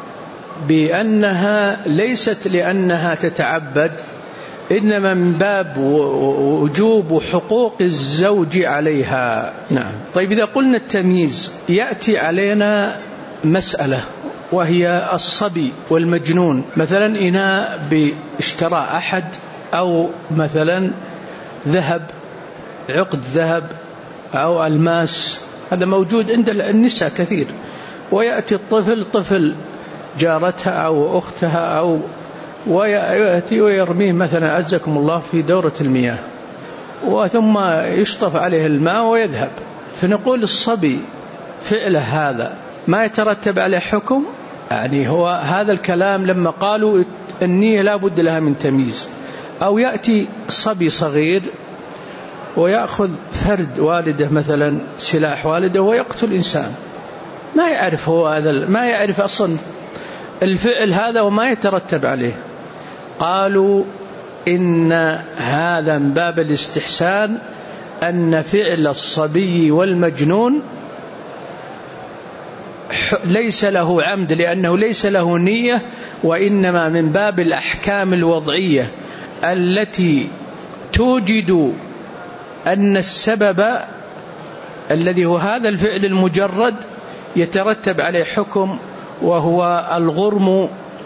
بأنها ليست لأنها تتعبد، إنما من باب وجوب حقوق الزوج عليها. نعم. طيب، إذا قلنا التمييز يأتي علينا مسألة وهي الصبي والمجنون. مثلا إناء اشترى أحد، أو مثلا ذهب، عقد ذهب أو الماس، هذا موجود عند النساء كثير. ويأتي طفل جارتها أو أختها ويأتي ويرميه مثلا عزكم الله في دورة المياه، وثم يشطف عليه الماء ويذهب. فنقول الصبي فعله هذا ما يترتب عليه حكم؟ يعني هو هذا الكلام لما قالوا النية لا بد لها من تمييز. أو يأتي صبي صغير ويأخذ فرد والده مثلا، سلاح والده، ويقتل إنسان، ما يعرف هو هذا، ما يعرف أصلا الفعل هذا وما يترتب عليه. قالوا إن هذا من باب الاستحسان، أن فعل الصبي والمجنون ليس له عمد لأنه ليس له نية، وإنما من باب الأحكام الوضعية التي توجد أن السبب الذي هو هذا الفعل المجرد يترتب عليه حكم، وهو الغرم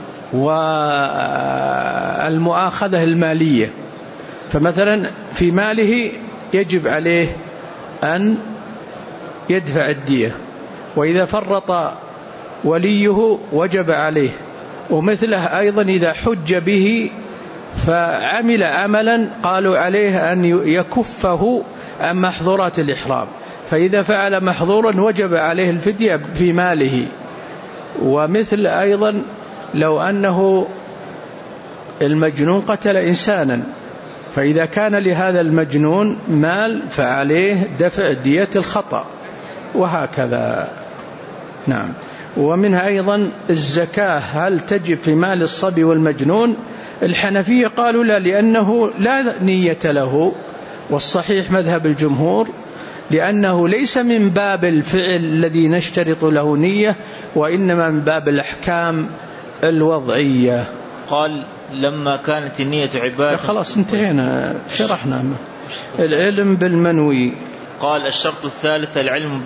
والمؤاخذة المالية. فمثلا في ماله يجب عليه أن يدفع الدية، وإذا فرط وليه وجب عليه. ومثله أيضا إذا حج به فعمل عملا قالوا عليه أن يكفه عن محظورات الإحرام، فإذا فعل محظورا وجب عليه الفدية في ماله. ومثل أيضا لو أنه المجنون قتل إنسانا، فإذا كان لهذا المجنون مال فعليه دفع دية الخطأ، وهكذا. نعم. ومنها أيضا الزكاة، هل تجب في مال الصبي والمجنون؟ الحنفية قالوا لا، لأنه لا نية له، والصحيح مذهب الجمهور، لأنه ليس من باب الفعل الذي نشترط له نية، وإنما من باب الأحكام الوضعية. قال لما كانت النية عبادة. خلاص انتهينا، شرحنا العلم بالمنوي. قال الشرط الثالث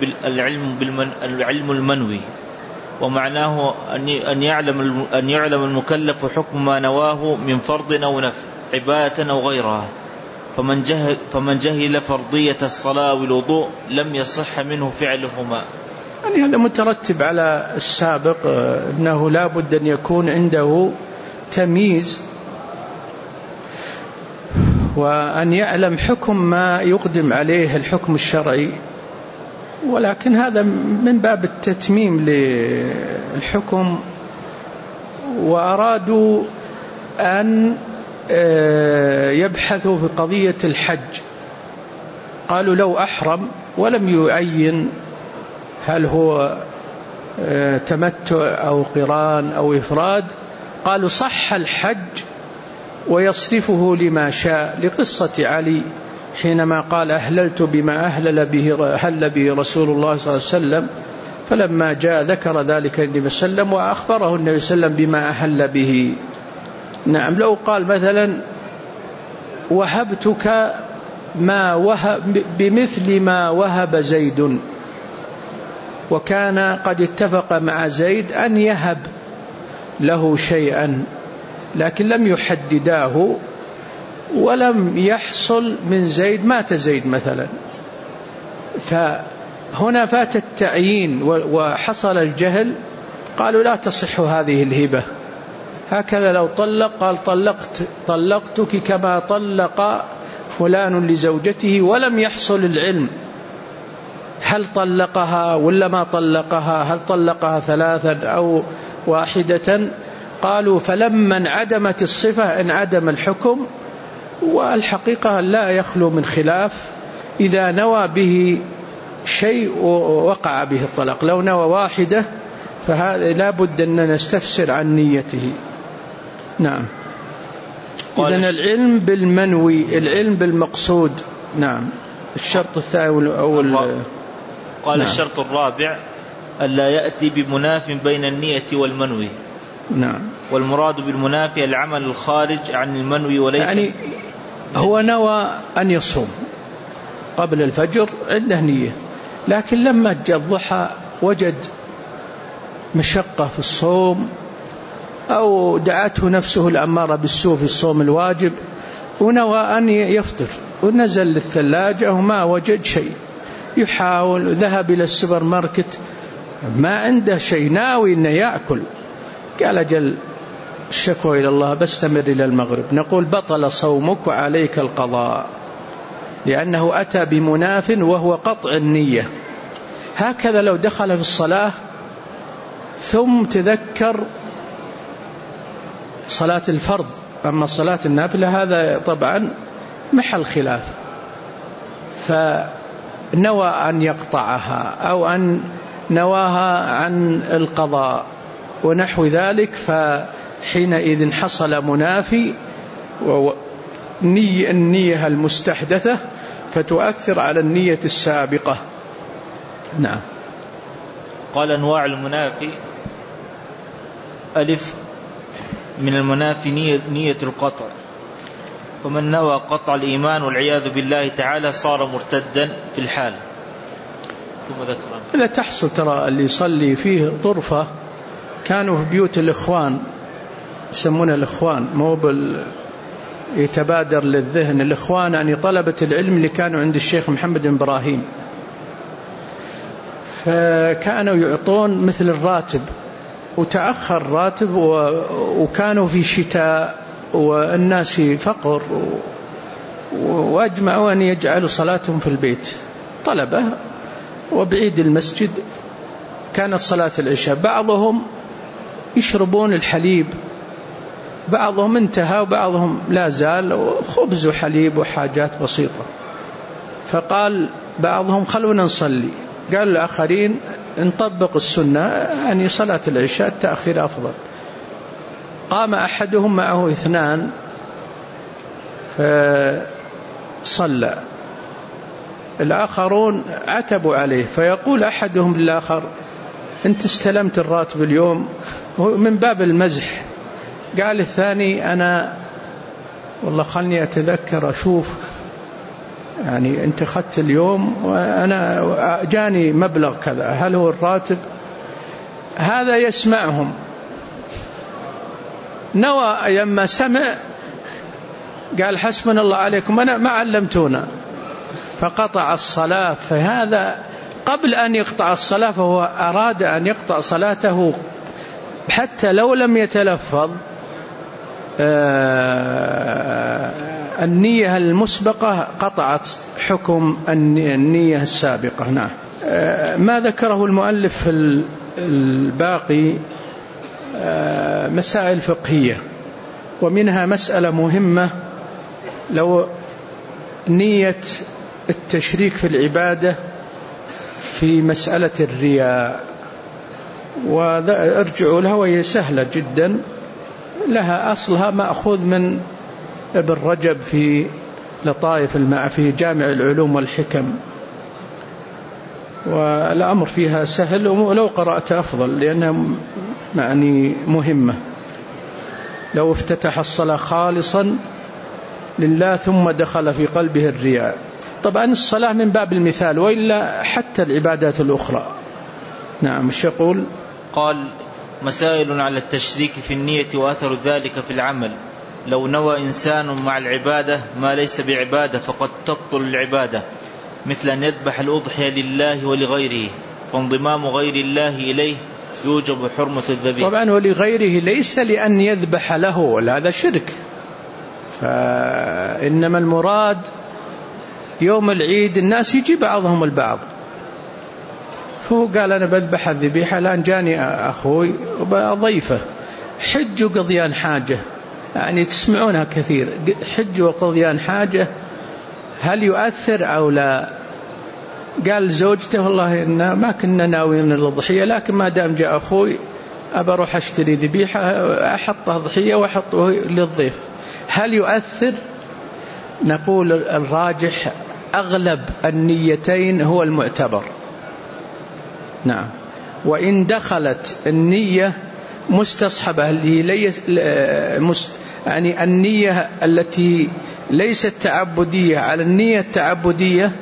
العلم المنوي، ومعناه أن يعلم المكلف حكم ما نواه من فرض أو نفل، عبادة أو غيرها. فمن جهل فرضية الصلاة والوضوء لم يصح منه فعلهما. يعني هذا مترتب على السابق، أنه لا بد أن يكون عنده تمييز، وأن يعلم حكم ما يقدم عليه الحكم الشرعي. ولكن هذا من باب التتميم للحكم. وأرادوا أن يبحثوا في قضية الحج، قالوا لو أحرم ولم يعين هل هو تمتع أو قران أو إفراد، قالوا صح الحج ويصرفه لما شاء، لقصة علي حينما قال أهللت بما أهل به رسول الله صلى الله عليه وسلم، فلما جاء ذكر ذلك النبي صلى الله عليه وسلم وأخبره النبي صلى الله عليه وسلم بما أهل به. نعم. لو قال مثلا وهبتك بمثل ما وهب زيد، وكان قد اتفق مع زيد أن يهب له شيئا، لكن لم يحدداه، ولم يحصل من زيد، مات زيد مثلا، فهنا فات التعيين وحصل الجهل، قالوا لا تصح هذه الهبة. هكذا لو طلق قال طلقتك كما طلق فلان لزوجته، ولم يحصل العلم هل طلقها ولا ما طلقها، هل طلقها ثلاثا أو واحدة. قالوا فلما انعدمت الصفة انعدم الحكم. والحقيقة لا يخلو من خلاف، إذا نوى به شيء وقع به الطلاق. لو نوى واحدة فهذا لا بد أن نستفسر عن نيته. نعم. إذن العلم بالمنوي، العلم بالمقصود. نعم. الشرط الثاني قال نعم. الشرط الرابع ألا يأتي بمناف بين النية والمنوي. نعم. والمراد بالمنافي العمل الخارج عن المنوي، وليس يعني هو نوى أن يصوم قبل الفجر عنده نية، لكن لما جاء الضحى وجد مشقة في الصوم، أو دعته نفسه الأمارة بالسوء في الصوم الواجب، ونوى أن يفطر، ونزل للثلاجة وما وجد شيء، يحاول، ذهب إلى السوبر ماركت ما عنده شيء، ناوي أن يأكل، قال أجل الشكوى إلى الله بستمر إلى المغرب، نقول بطل صومك وعليك القضاء، لأنه أتى بمناف وهو قطع النية. هكذا لو دخل في الصلاة ثم تذكر صلاة الفرض، أما صلاة النافلة هذا طبعا محل خلاف، فنوى أن يقطعها أو أن نواها عن القضاء ونحو ذلك، حينئذ حصل منافي النية المستحدثة فتؤثر على النية السابقة. نعم. قال أنواع المنافي: ألف، من المنافي نية القطع، فمن نوى قطع الإيمان والعياذ بالله تعالى صار مرتدا في الحال. ثم ذكر لا تحصل، ترى اللي يصلي فيه طرفة كانوا في بيوت الإخوان، يسمون الإخوان، مو يتبادر للذهن الإخوان يعني طلبة العلم اللي كانوا عند الشيخ محمد بن إبراهيم، فكانوا يعطون مثل الراتب، وتأخر الراتب وكانوا في شتاء والناس في فقر، وأجمعوا أن يجعلوا صلاتهم في البيت طلبة، وبعيد المسجد كانت صلاة العشاء. بعضهم يشربون الحليب، بعضهم انتهى وبعضهم لا زال، خبز وحليب وحاجات بسيطة. فقال بعضهم خلونا نصلي، قال الآخرين نطبق السنة يعني صلاة العشاء التأخير أفضل. قام أحدهم معه 2 فصلى، الآخرون عتبوا عليه، فيقول أحدهم للآخر: أنت استلمت الراتب اليوم؟ من باب المزح. قال الثاني: أنا والله خلني أتذكر أشوف، يعني أنت أخذت اليوم وأنا جاني مبلغ كذا، هل هو الراتب؟ هذا يسمعهم، نوى لما سمع قال: حسبنا الله عليكم، أنا ما علمتونا، فقطع الصلاة. فهذا قبل أن يقطع الصلاة فهو أراد أن يقطع صلاته حتى لو لم يتلفظ النية المسبقة قطعت حكم النية السابقة. نعم. ما ذكره المؤلف في الباقي مسائل فقهية، ومنها مسألة مهمة: لو نية التشريك في العبادة في مسألة الرياء، وارجعوا لها وهي سهلة جدا، لها أصلها مأخوذ من ابن رجب في لطائف في جامع العلوم والحكم، والأمر فيها سهل، ولو قرأت أفضل لأنها يعني مهمة. لو افتتح الصلاة خالصا لله ثم دخل في قلبه الرياء. طبعا الصلاة من باب المثال، وإلا حتى العبادات الأخرى. نعم. مش يقول؟ قال: مسائل على التشريك في النية وأثر ذلك في العمل. لو نوى إنسان مع العبادة ما ليس بعبادة فقد تبطل العبادة، مثل أن يذبح الأضحية لله ولغيره، فانضمام غير الله إليه يوجب حرمة الذبيحة. طبعا ولغيره ليس لأن يذبح له، هذا شرك، فإنما المراد يوم العيد الناس يجي بعضهم البعض، فهو قال أنا بذبح الذبيحة، الآن جاني أخوي وضيفه، حج وقضيان حاجة، يعني تسمعونها كثير، حج وقضيان حاجة، هل يؤثر أو لا؟ قال زوجته: والله إن ما كنا ناويين الضحية، لكن ما دام جاء أخوي أبى أروح أشتري ذبيحة أحطها ضحية وأحطه للضيف، هل يؤثر؟ نقول الراجح أغلب النيتين هو المعتبر. نعم. وإن دخلت النية مستصحبة يعني النية التي ليست تعبدية على النية التعبدية،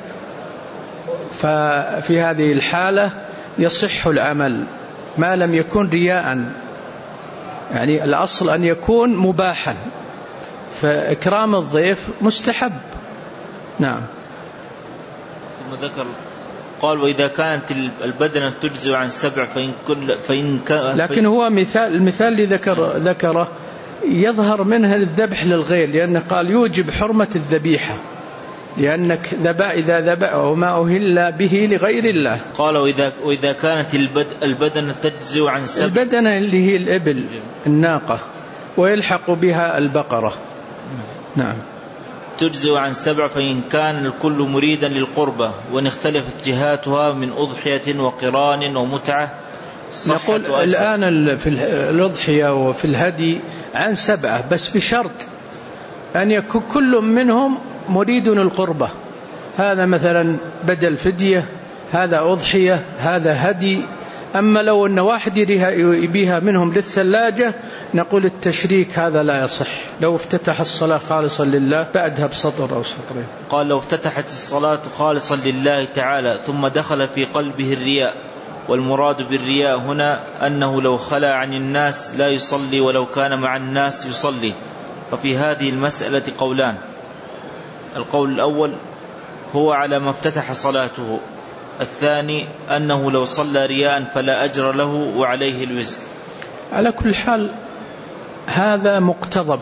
ففي هذه الحالة يصح العمل ما لم يكن رياء، يعني الأصل أن يكون مباحا، فإكرام الضيف مستحب. نعم. ثم ذكر قال: وإذا كانت البدنة تجزئ عن 7 فإن كان، لكن هو المثال اللي ذكره يظهر منها الذبح للغير، لأنه قال يوجب حرمة الذبيحة، لأنك إذا ذبح وما أهل به لغير الله. قال: وإذا كانت البدنة تجزئ عن 7، البدنة اللي هي الإبل الناقة، ويلحق بها البقرة. نعم. تجزئ عن 7 فإن كان الكل مريدا للقربة، وإن اختلفت جهاتها من أضحية وقران ومتعة نقول الآن في الأضحية وفي الهدي عن 7، بس بشرط أن يكون كل منهم مريد القربة. هذا مثلا بدل فدية، هذا أضحية، هذا هدي. أما لو أن واحد يبيها منهم للثلاجة نقول التشريك هذا لا يصح. لو افتتح الصلاة خالصا لله بعدها بسطر أو سطرين. قال لو افتتحت الصلاة خالصا لله تعالى ثم دخل في قلبه الرياء، والمراد بالرياء هنا أنه لو خلى عن الناس لا يصلي ولو كان مع الناس يصلي. ففي هذه المسألة قولان: القول الأول هو على ما افتتح صلاته، الثاني أنه لو صلى رياء فلا أجر له وعليه الوزر. على كل حال هذا مقتضب،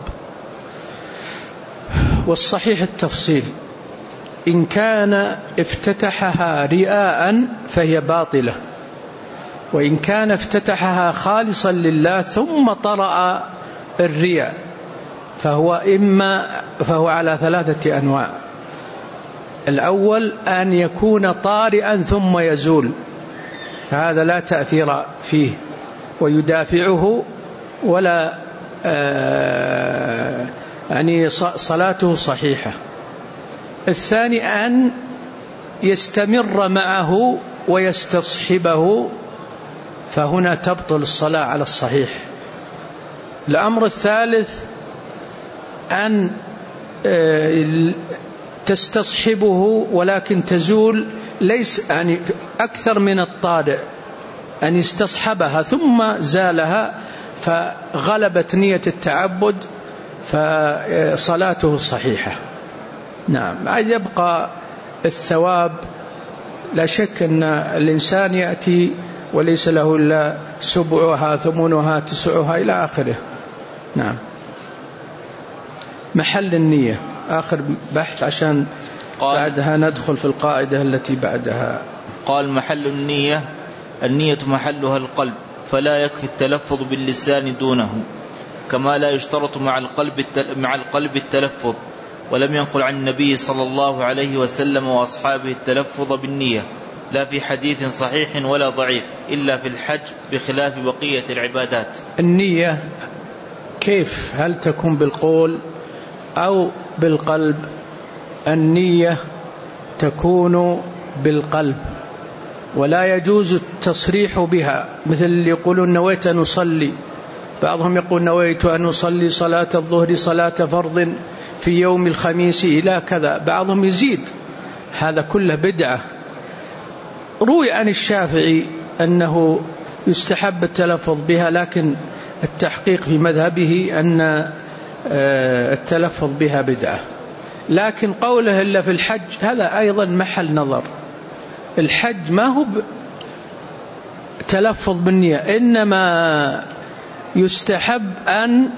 والصحيح التفصيل. إن كان افتتحها رياء فهي باطلة، وإن كان افتتحها خالصا لله ثم طرأ الرياء فهو على 3 أنواع. الأول أن يكون طارئا ثم يزول، فهذا لا تأثير فيه ويدافعه ولا يعني صلاته صحيحة. الثاني أن يستمر معه ويستصحبه، فهنا تبطل الصلاة على الصحيح. الأمر الثالث أن تستصحبه ولكن تزول، ليس يعني أكثر من الطارئ، أن يستصحبها ثم زالها فغلبت نية التعبد فصلاته صحيحة. نعم. يبقى الثواب. لا شك أن الإنسان يأتي وليس له إلا 7، 8، 9 إلى آخره. نعم. محل النية آخر بحث عشان بعدها ندخل في القاعدة التي بعدها. قال: محل النية محلها القلب، فلا يكفي التلفظ باللسان دونه، كما لا يشترط مع القلب التلفظ. ولم ينقل عن النبي صلى الله عليه وسلم وأصحابه التلفظ بالنية، لا في حديث صحيح ولا ضعيف، إلا في الحج بخلاف بقية العبادات. النية كيف؟ هل تكون بالقول أو بالقلب؟ النية تكون بالقلب، ولا يجوز التصريح بها، مثل اللي يقولون نويت أن أصلي. بعضهم يقول نويت أن أصلي صلاة الظهر صلاة فرض في يوم الخميس إلى كذا، بعضهم يزيد. هذا كله بدعة. روي عن الشافعي أنه يستحب التلفظ بها، لكن التحقيق في مذهبه أن التلفظ بها بدعة. لكن قوله إلا في الحج هذا أيضا محل نظر. الحج ما هو تلفظ بالنية، إنما يستحب أن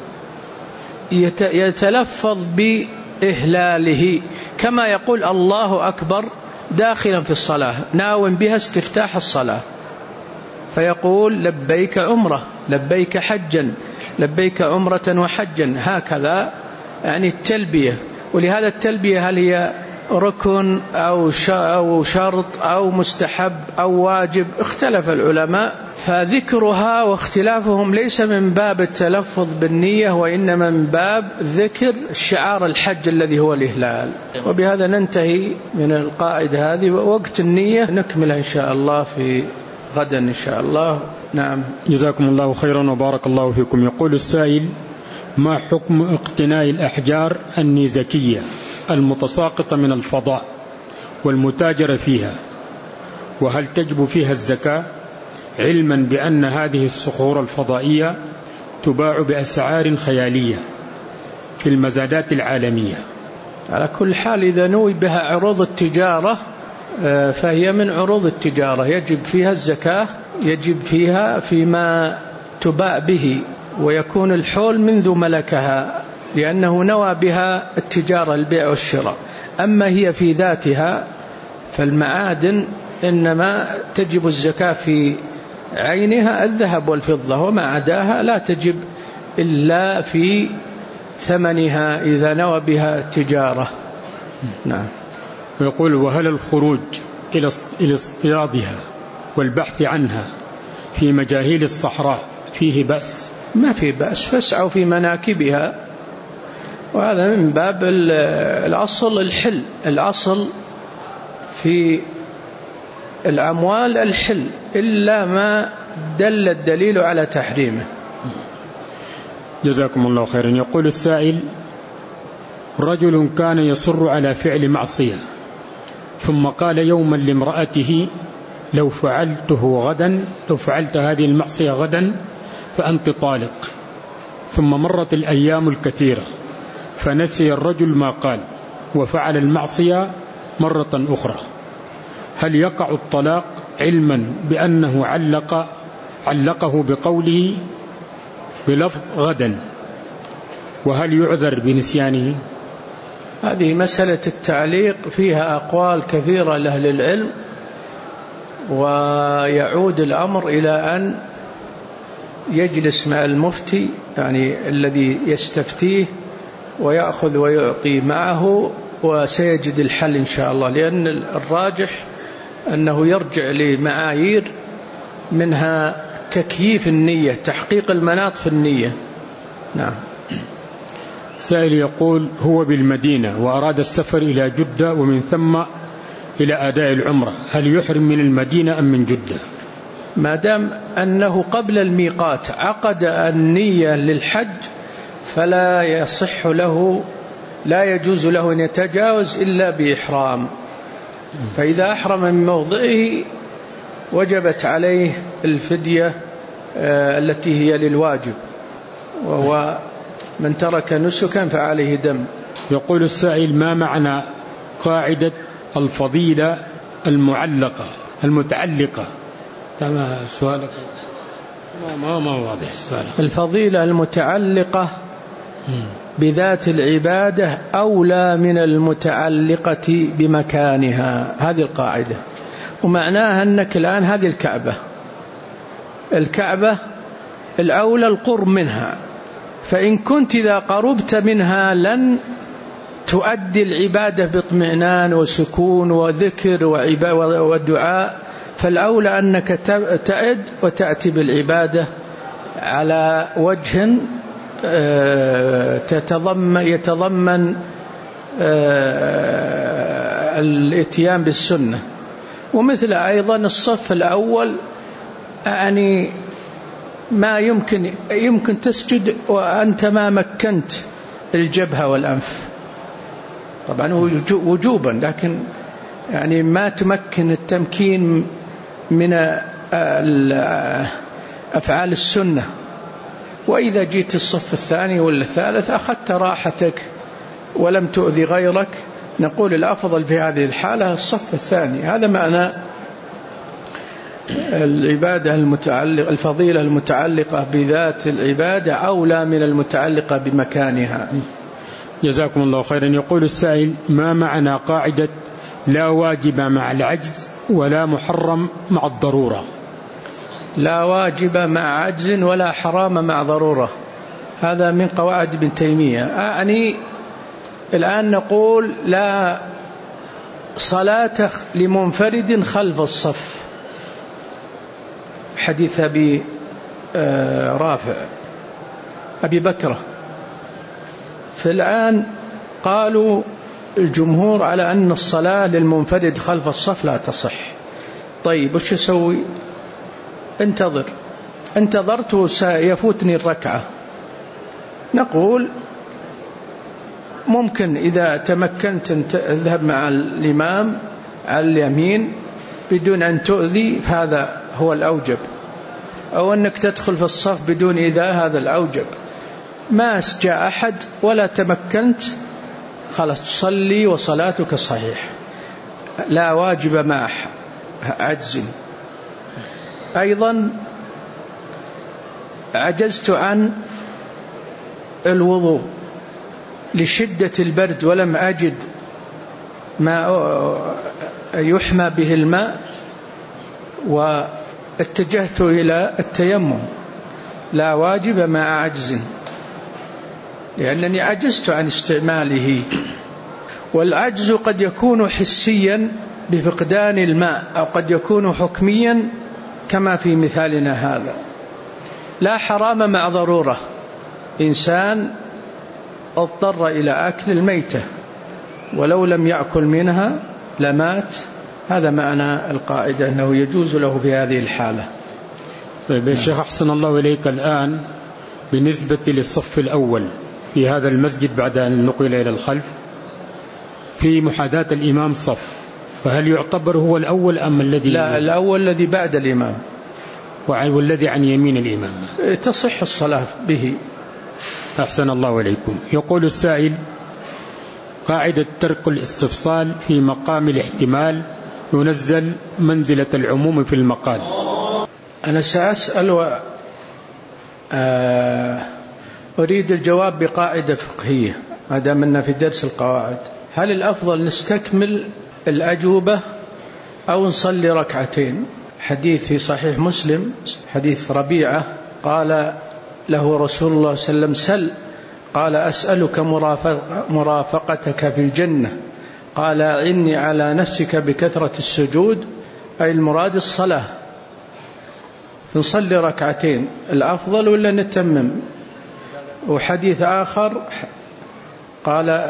يتلفظ بإهلاله، كما يقول الله أكبر داخلا في الصلاة ناوٍ بها استفتاح الصلاة، فيقول لبيك عمرة، لبيك حجا، لبيك عمرة وحجا، هكذا يعني التلبية. ولهذا التلبية هل هي ركن أو شرط أو مستحب أو واجب؟ اختلف العلماء، فذكرها واختلافهم ليس من باب التلفظ بالنية، وإنما من باب ذكر شعار الحج الذي هو الإهلال. وبهذا ننتهي من القاعدة هذه. وقت النية نكملها إن شاء الله في غدا إن شاء الله. نعم. جزاكم الله خيرا وبارك الله فيكم. يقول السائل: ما حكم اقتناء الأحجار النيزكية المتساقطة من الفضاء والمتاجرة فيها، وهل تجب فيها الزكاة، علما بأن هذه الصخور الفضائية تباع بأسعار خيالية في المزادات العالمية؟ على كل حال إذا نوي بها عروض التجارة فهي من عروض التجارة، يجب فيها الزكاة، يجب فيها فيما تباع به، ويكون الحول منذ ملكها، لأنه نوى بها التجارة البيع والشراء. أما هي في ذاتها فالمعادن إنما تجب الزكاة في عينها الذهب والفضة، وما عداها لا تجب إلا في ثمنها إذا نوى بها التجارة. نعم. ويقول: وهل الخروج إلى اصطيادها والبحث عنها في مجاهيل الصحراء فيه بأس؟ ما في بأس، فاسعوا في مناكبها، وهذا من باب الأصل الحل. الأصل في الأموال الحل إلا ما دل الدليل على تحريمه. جزاكم الله خيرا. يقول السائل: رجل كان يصر على فعل معصية، ثم قال يوما لامرأته: لو فعلت هذه المعصية غدا فأنت طالق. ثم مرت الأيام الكثيرة فنسي الرجل ما قال وفعل المعصية مرة أخرى، هل يقع الطلاق علما بأنه علقه بقوله بلفظ غدا، وهل يعذر بنسيانه؟ هذه مسألة التعليق فيها أقوال كثيرة لأهل العلم، ويعود الأمر إلى أن يجلس مع المفتي، يعني الذي يستفتيه، ويأخذ ويعطي معه، وسيجد الحل إن شاء الله، لأن الراجح أنه يرجع لمعايير منها تكييف النية، تحقيق المناط في النية. نعم. سائل يقول: هو بالمدينة وأراد السفر إلى جدة ومن ثم إلى أداء العمرة، هل يحرم من المدينة أم من جدة؟ ما دام أنه قبل الميقات عقد النية للحج فلا يصح له، لا يجوز له أن يتجاوز إلا بإحرام، فإذا أحرم من موضعه وجبت عليه الفدية التي هي للواجب، وهو من ترك نسكا فعليه دم. يقول السائل: ما معنى قاعدة الفضيلة المتعلقة؟ تمام سؤالك ما واضح السؤال. الفضيلة المتعلقة بذات العبادة أولى من المتعلقة بمكانها، هذه القاعدة. ومعناها أنك الآن هذه الكعبة الأولى القرب منها، فإن كنت إذا قربت منها لن تؤدي العبادة باطمئنان وسكون وذكر ودعاء، فالأولى أنك تعد وتأتي بالعبادة على وجه يتضمن الاتيان بالسنة. ومثل أيضا الصف الأول، يعني ما يمكن تسجد وأنت ما مكنت الجبهة والأنف، طبعا وجوبا، لكن يعني ما تمكن التمكين من أفعال السنة. وإذا جيت الصف الثاني ولا الثالث أخذت راحتك ولم تؤذي غيرك، نقول الأفضل في هذه الحالة الصف الثاني. هذا معنى الفضيلة المتعلقة بذات العبادة أولى من المتعلقة بمكانها. جزاكم الله خيرا. يقول السائل: ما معنى قاعدة لا واجب مع العجز ولا محرم مع الضرورة؟ لا واجب مع عجز ولا حرام مع ضرورة، هذا من قواعد ابن تيمية. يعني الآن نقول لا صلاة لمنفرد خلف الصف، حديث أبي بكرة. فالآن قالوا الجمهور على أن الصلاة للمنفرد خلف الصف لا تصح. طيب وش يسوي؟ انتظرت سيفوتني الركعة. نقول ممكن إذا تمكنت أن تذهب مع الإمام على اليمين بدون أن تؤذي، فهذا هو الأوجب، أو أنك تدخل في الصف بدون إيذاء، هذا الأوجب. ما جاء أحد ولا تمكنت، خلاص تصلي وصلاتك صحيح، لا واجب مع عجز. أيضا عجزت عن الوضوء لشدة البرد ولم أجد ما يحمى به الماء، واتجهت إلى التيمم، لا واجب مع عجز، لأنني عجزت عن استعماله. والعجز قد يكون حسيا بفقدان الماء، أو قد يكون حكميا كما في مثالنا هذا، لا حرام مع ضرورة. إنسان اضطر إلى أكل الميتة ولو لم يأكل منها لمات، هذا معنى القاعدة أنه يجوز له في هذه الحالة. طيب يا شيخ أحسن الله إليك، الآن بالنسبة للصف الأول في هذا المسجد بعد أن نقل إلى الخلف في محاذاة الإمام صف، فهل يعتبر هو الأول أم الذي؟ لا، الأول الذي بعد الإمام، والذي عن يمين الإمام تصح الصلاة به. أحسن الله إليكم. يقول السائل: قاعدة ترك الاستفصال في مقام الاحتمال ينزل منزلة العموم في المقال. أنا سأسأل أريد الجواب بقاعدة فقهية ما دامنا في درس القواعد. هل الأفضل نستكمل الأجوبة أو نصلي ركعتين؟ حديث في صحيح مسلم، حديث ربيعة قال له رسول الله صلى الله عليه وسلم: سل. قال: أسألك مرافقتك في الجنة. قال: أعني على نفسك بكثرة السجود، أي المراد الصلاة. فنصلي ركعتين الأفضل ولا نتمم؟ وحديث آخر قال: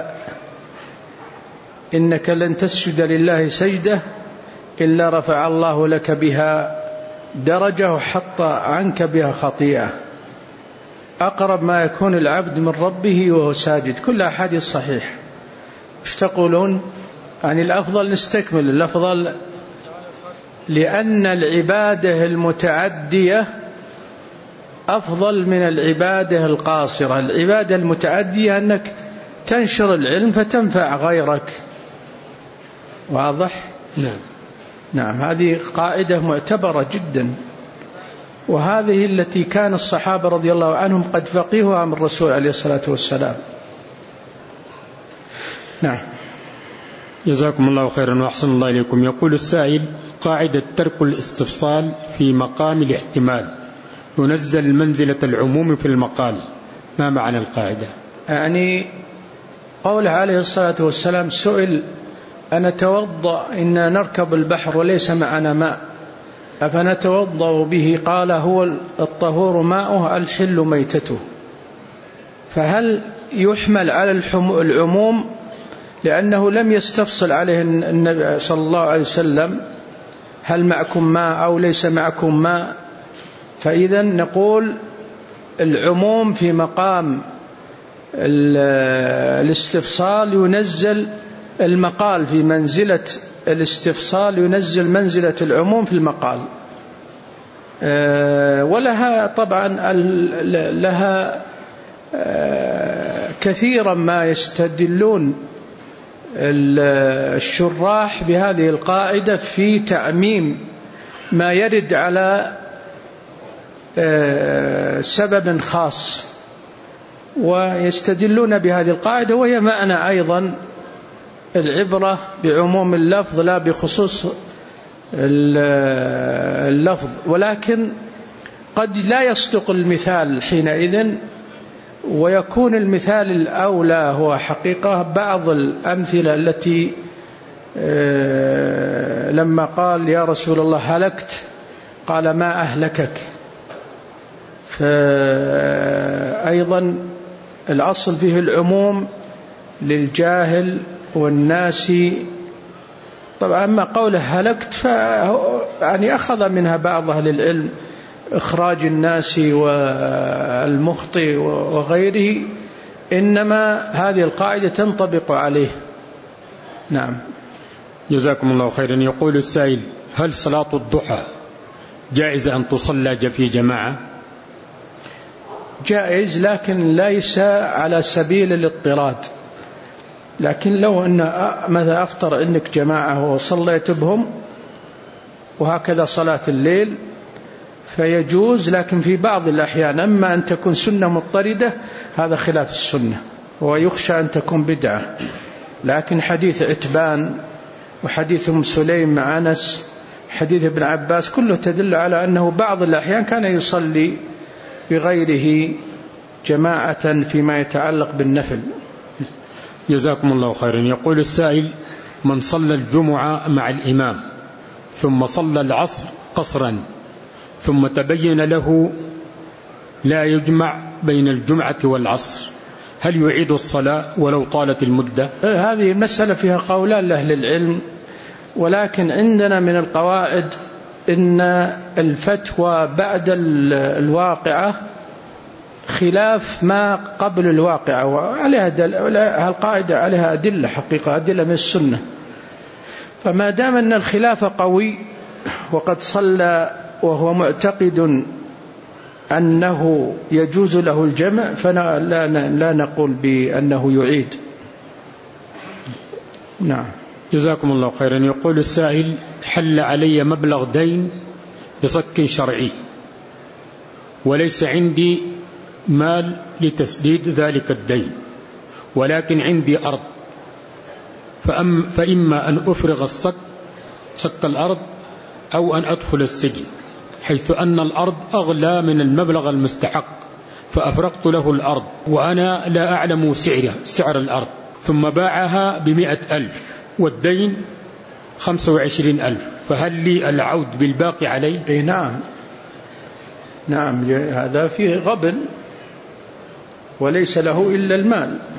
إنك لن تسجد لله سجدة إلا رفع الله لك بها درجة وحط عنك بها خطيئة. أقرب ما يكون العبد من ربه وهو ساجد. كل أحاديث صحيح. وش تقولون؟ يعني الأفضل نستكمل. الأفضل لأن العبادة المتعدية أفضل من العبادة القاصرة. العبادة المتعدية أنك تنشر العلم فتنفع غيرك. واضح؟ نعم، هذه قاعدة معتبرة جدا، وهذه التي كان الصحابة رضي الله عنهم قد فقهوها من الرسول عليه الصلاة والسلام. نعم. جزاكم الله خيرا وأحسن الله إليكم. يقول السائل: قاعدة ترك الاستفصال في مقام الاحتمال ينزل منزلة العموم في المقال، ما معنى القاعدة؟ يعني قوله عليه الصلاة والسلام: سئل: أنا توضأ إن نركب البحر وليس معنا ماء أفنتوضأ به؟ قال: هو الطهور ماؤه الحل ميتته. فهل يحمل على العموم لأنه لم يستفصل عليه النبي صلى الله عليه وسلم هل معكم ماء أو ليس معكم ماء؟ فإذا نقول العموم في مقام الاستفصال ينزل المقال في منزلة الاستفصال، ينزل منزلة العموم في المقال. ولها طبعا لها كثيرا ما يستدلون الشراح بهذه القاعدة في تعميم ما يرد على سبب خاص، ويستدلون بهذه القاعدة، وهي معنى أيضا العبرة بعموم اللفظ لا بخصوص اللفظ. ولكن قد لا يصدق المثال حينئذ، ويكون المثال الأولى هو حقيقة بعض الأمثلة التي لما قال: يا رسول الله هلكت، قال: ما أهلكك. فأيضا الأصل فيه العموم للجاهل والناس. طبعا أما قوله هلكت يعني أخذ منها بعض أهل العلم إخراج الناس والمخطئ وغيره، إنما هذه القاعدة تنطبق عليه. نعم. جزاكم الله خيرا. يقول السائل: هل صلاة الضحى جائز أن تصلى في جماعة؟ جائز، لكن ليس على سبيل الاضطراد. لكن لو أن ماذا أفطر إنك جماعة وصليت بهم، وهكذا صلاة الليل فيجوز، لكن في بعض الأحيان. أما أن تكون سنة مضطردة هذا خلاف السنة، ويخشى أن تكون بدعة. لكن حديث عتبان وحديث أم سليم مع أنس، حديث ابن عباس، كله تدل على أنه بعض الأحيان كان يصلي بغيره جماعة فيما يتعلق بالنفل. جزاكم الله خيرا. يقول السائل: من صلى الجمعة مع الإمام ثم صلى العصر قصرا ثم تبين له لا يجمع بين الجمعة والعصر، هل يعيد الصلاة ولو طالت المدة؟ هذه المسألة فيها قولان لأهل العلم، ولكن عندنا من القواعد إن الفتوى بعد الواقعة خلاف ما قبل الواقعة، وعليها القاعدة عليها أدلة حقيقة، أدلة من السنة. فما دام أن الخلاف قوي وقد صلى وهو معتقد أنه يجوز له الجمع فلا نقول بأنه يعيد. نعم. جزاكم الله خيرا. يقول السائل: حل علي مبلغ دين بصك شرعي وليس عندي مال لتسديد ذلك الدين، ولكن عندي أرض، فإما أن أفرغ الصك الأرض أو أن أدخل السجن، حيث أن الأرض أغلى من المبلغ المستحق، فأفرغت له الأرض وأنا لا أعلم سعر الأرض، ثم باعها ب100,000 والدين 25,000، فهل لي العود بالباقي عليه؟ نعم، هذا فيه غبن وليس له إلا المال.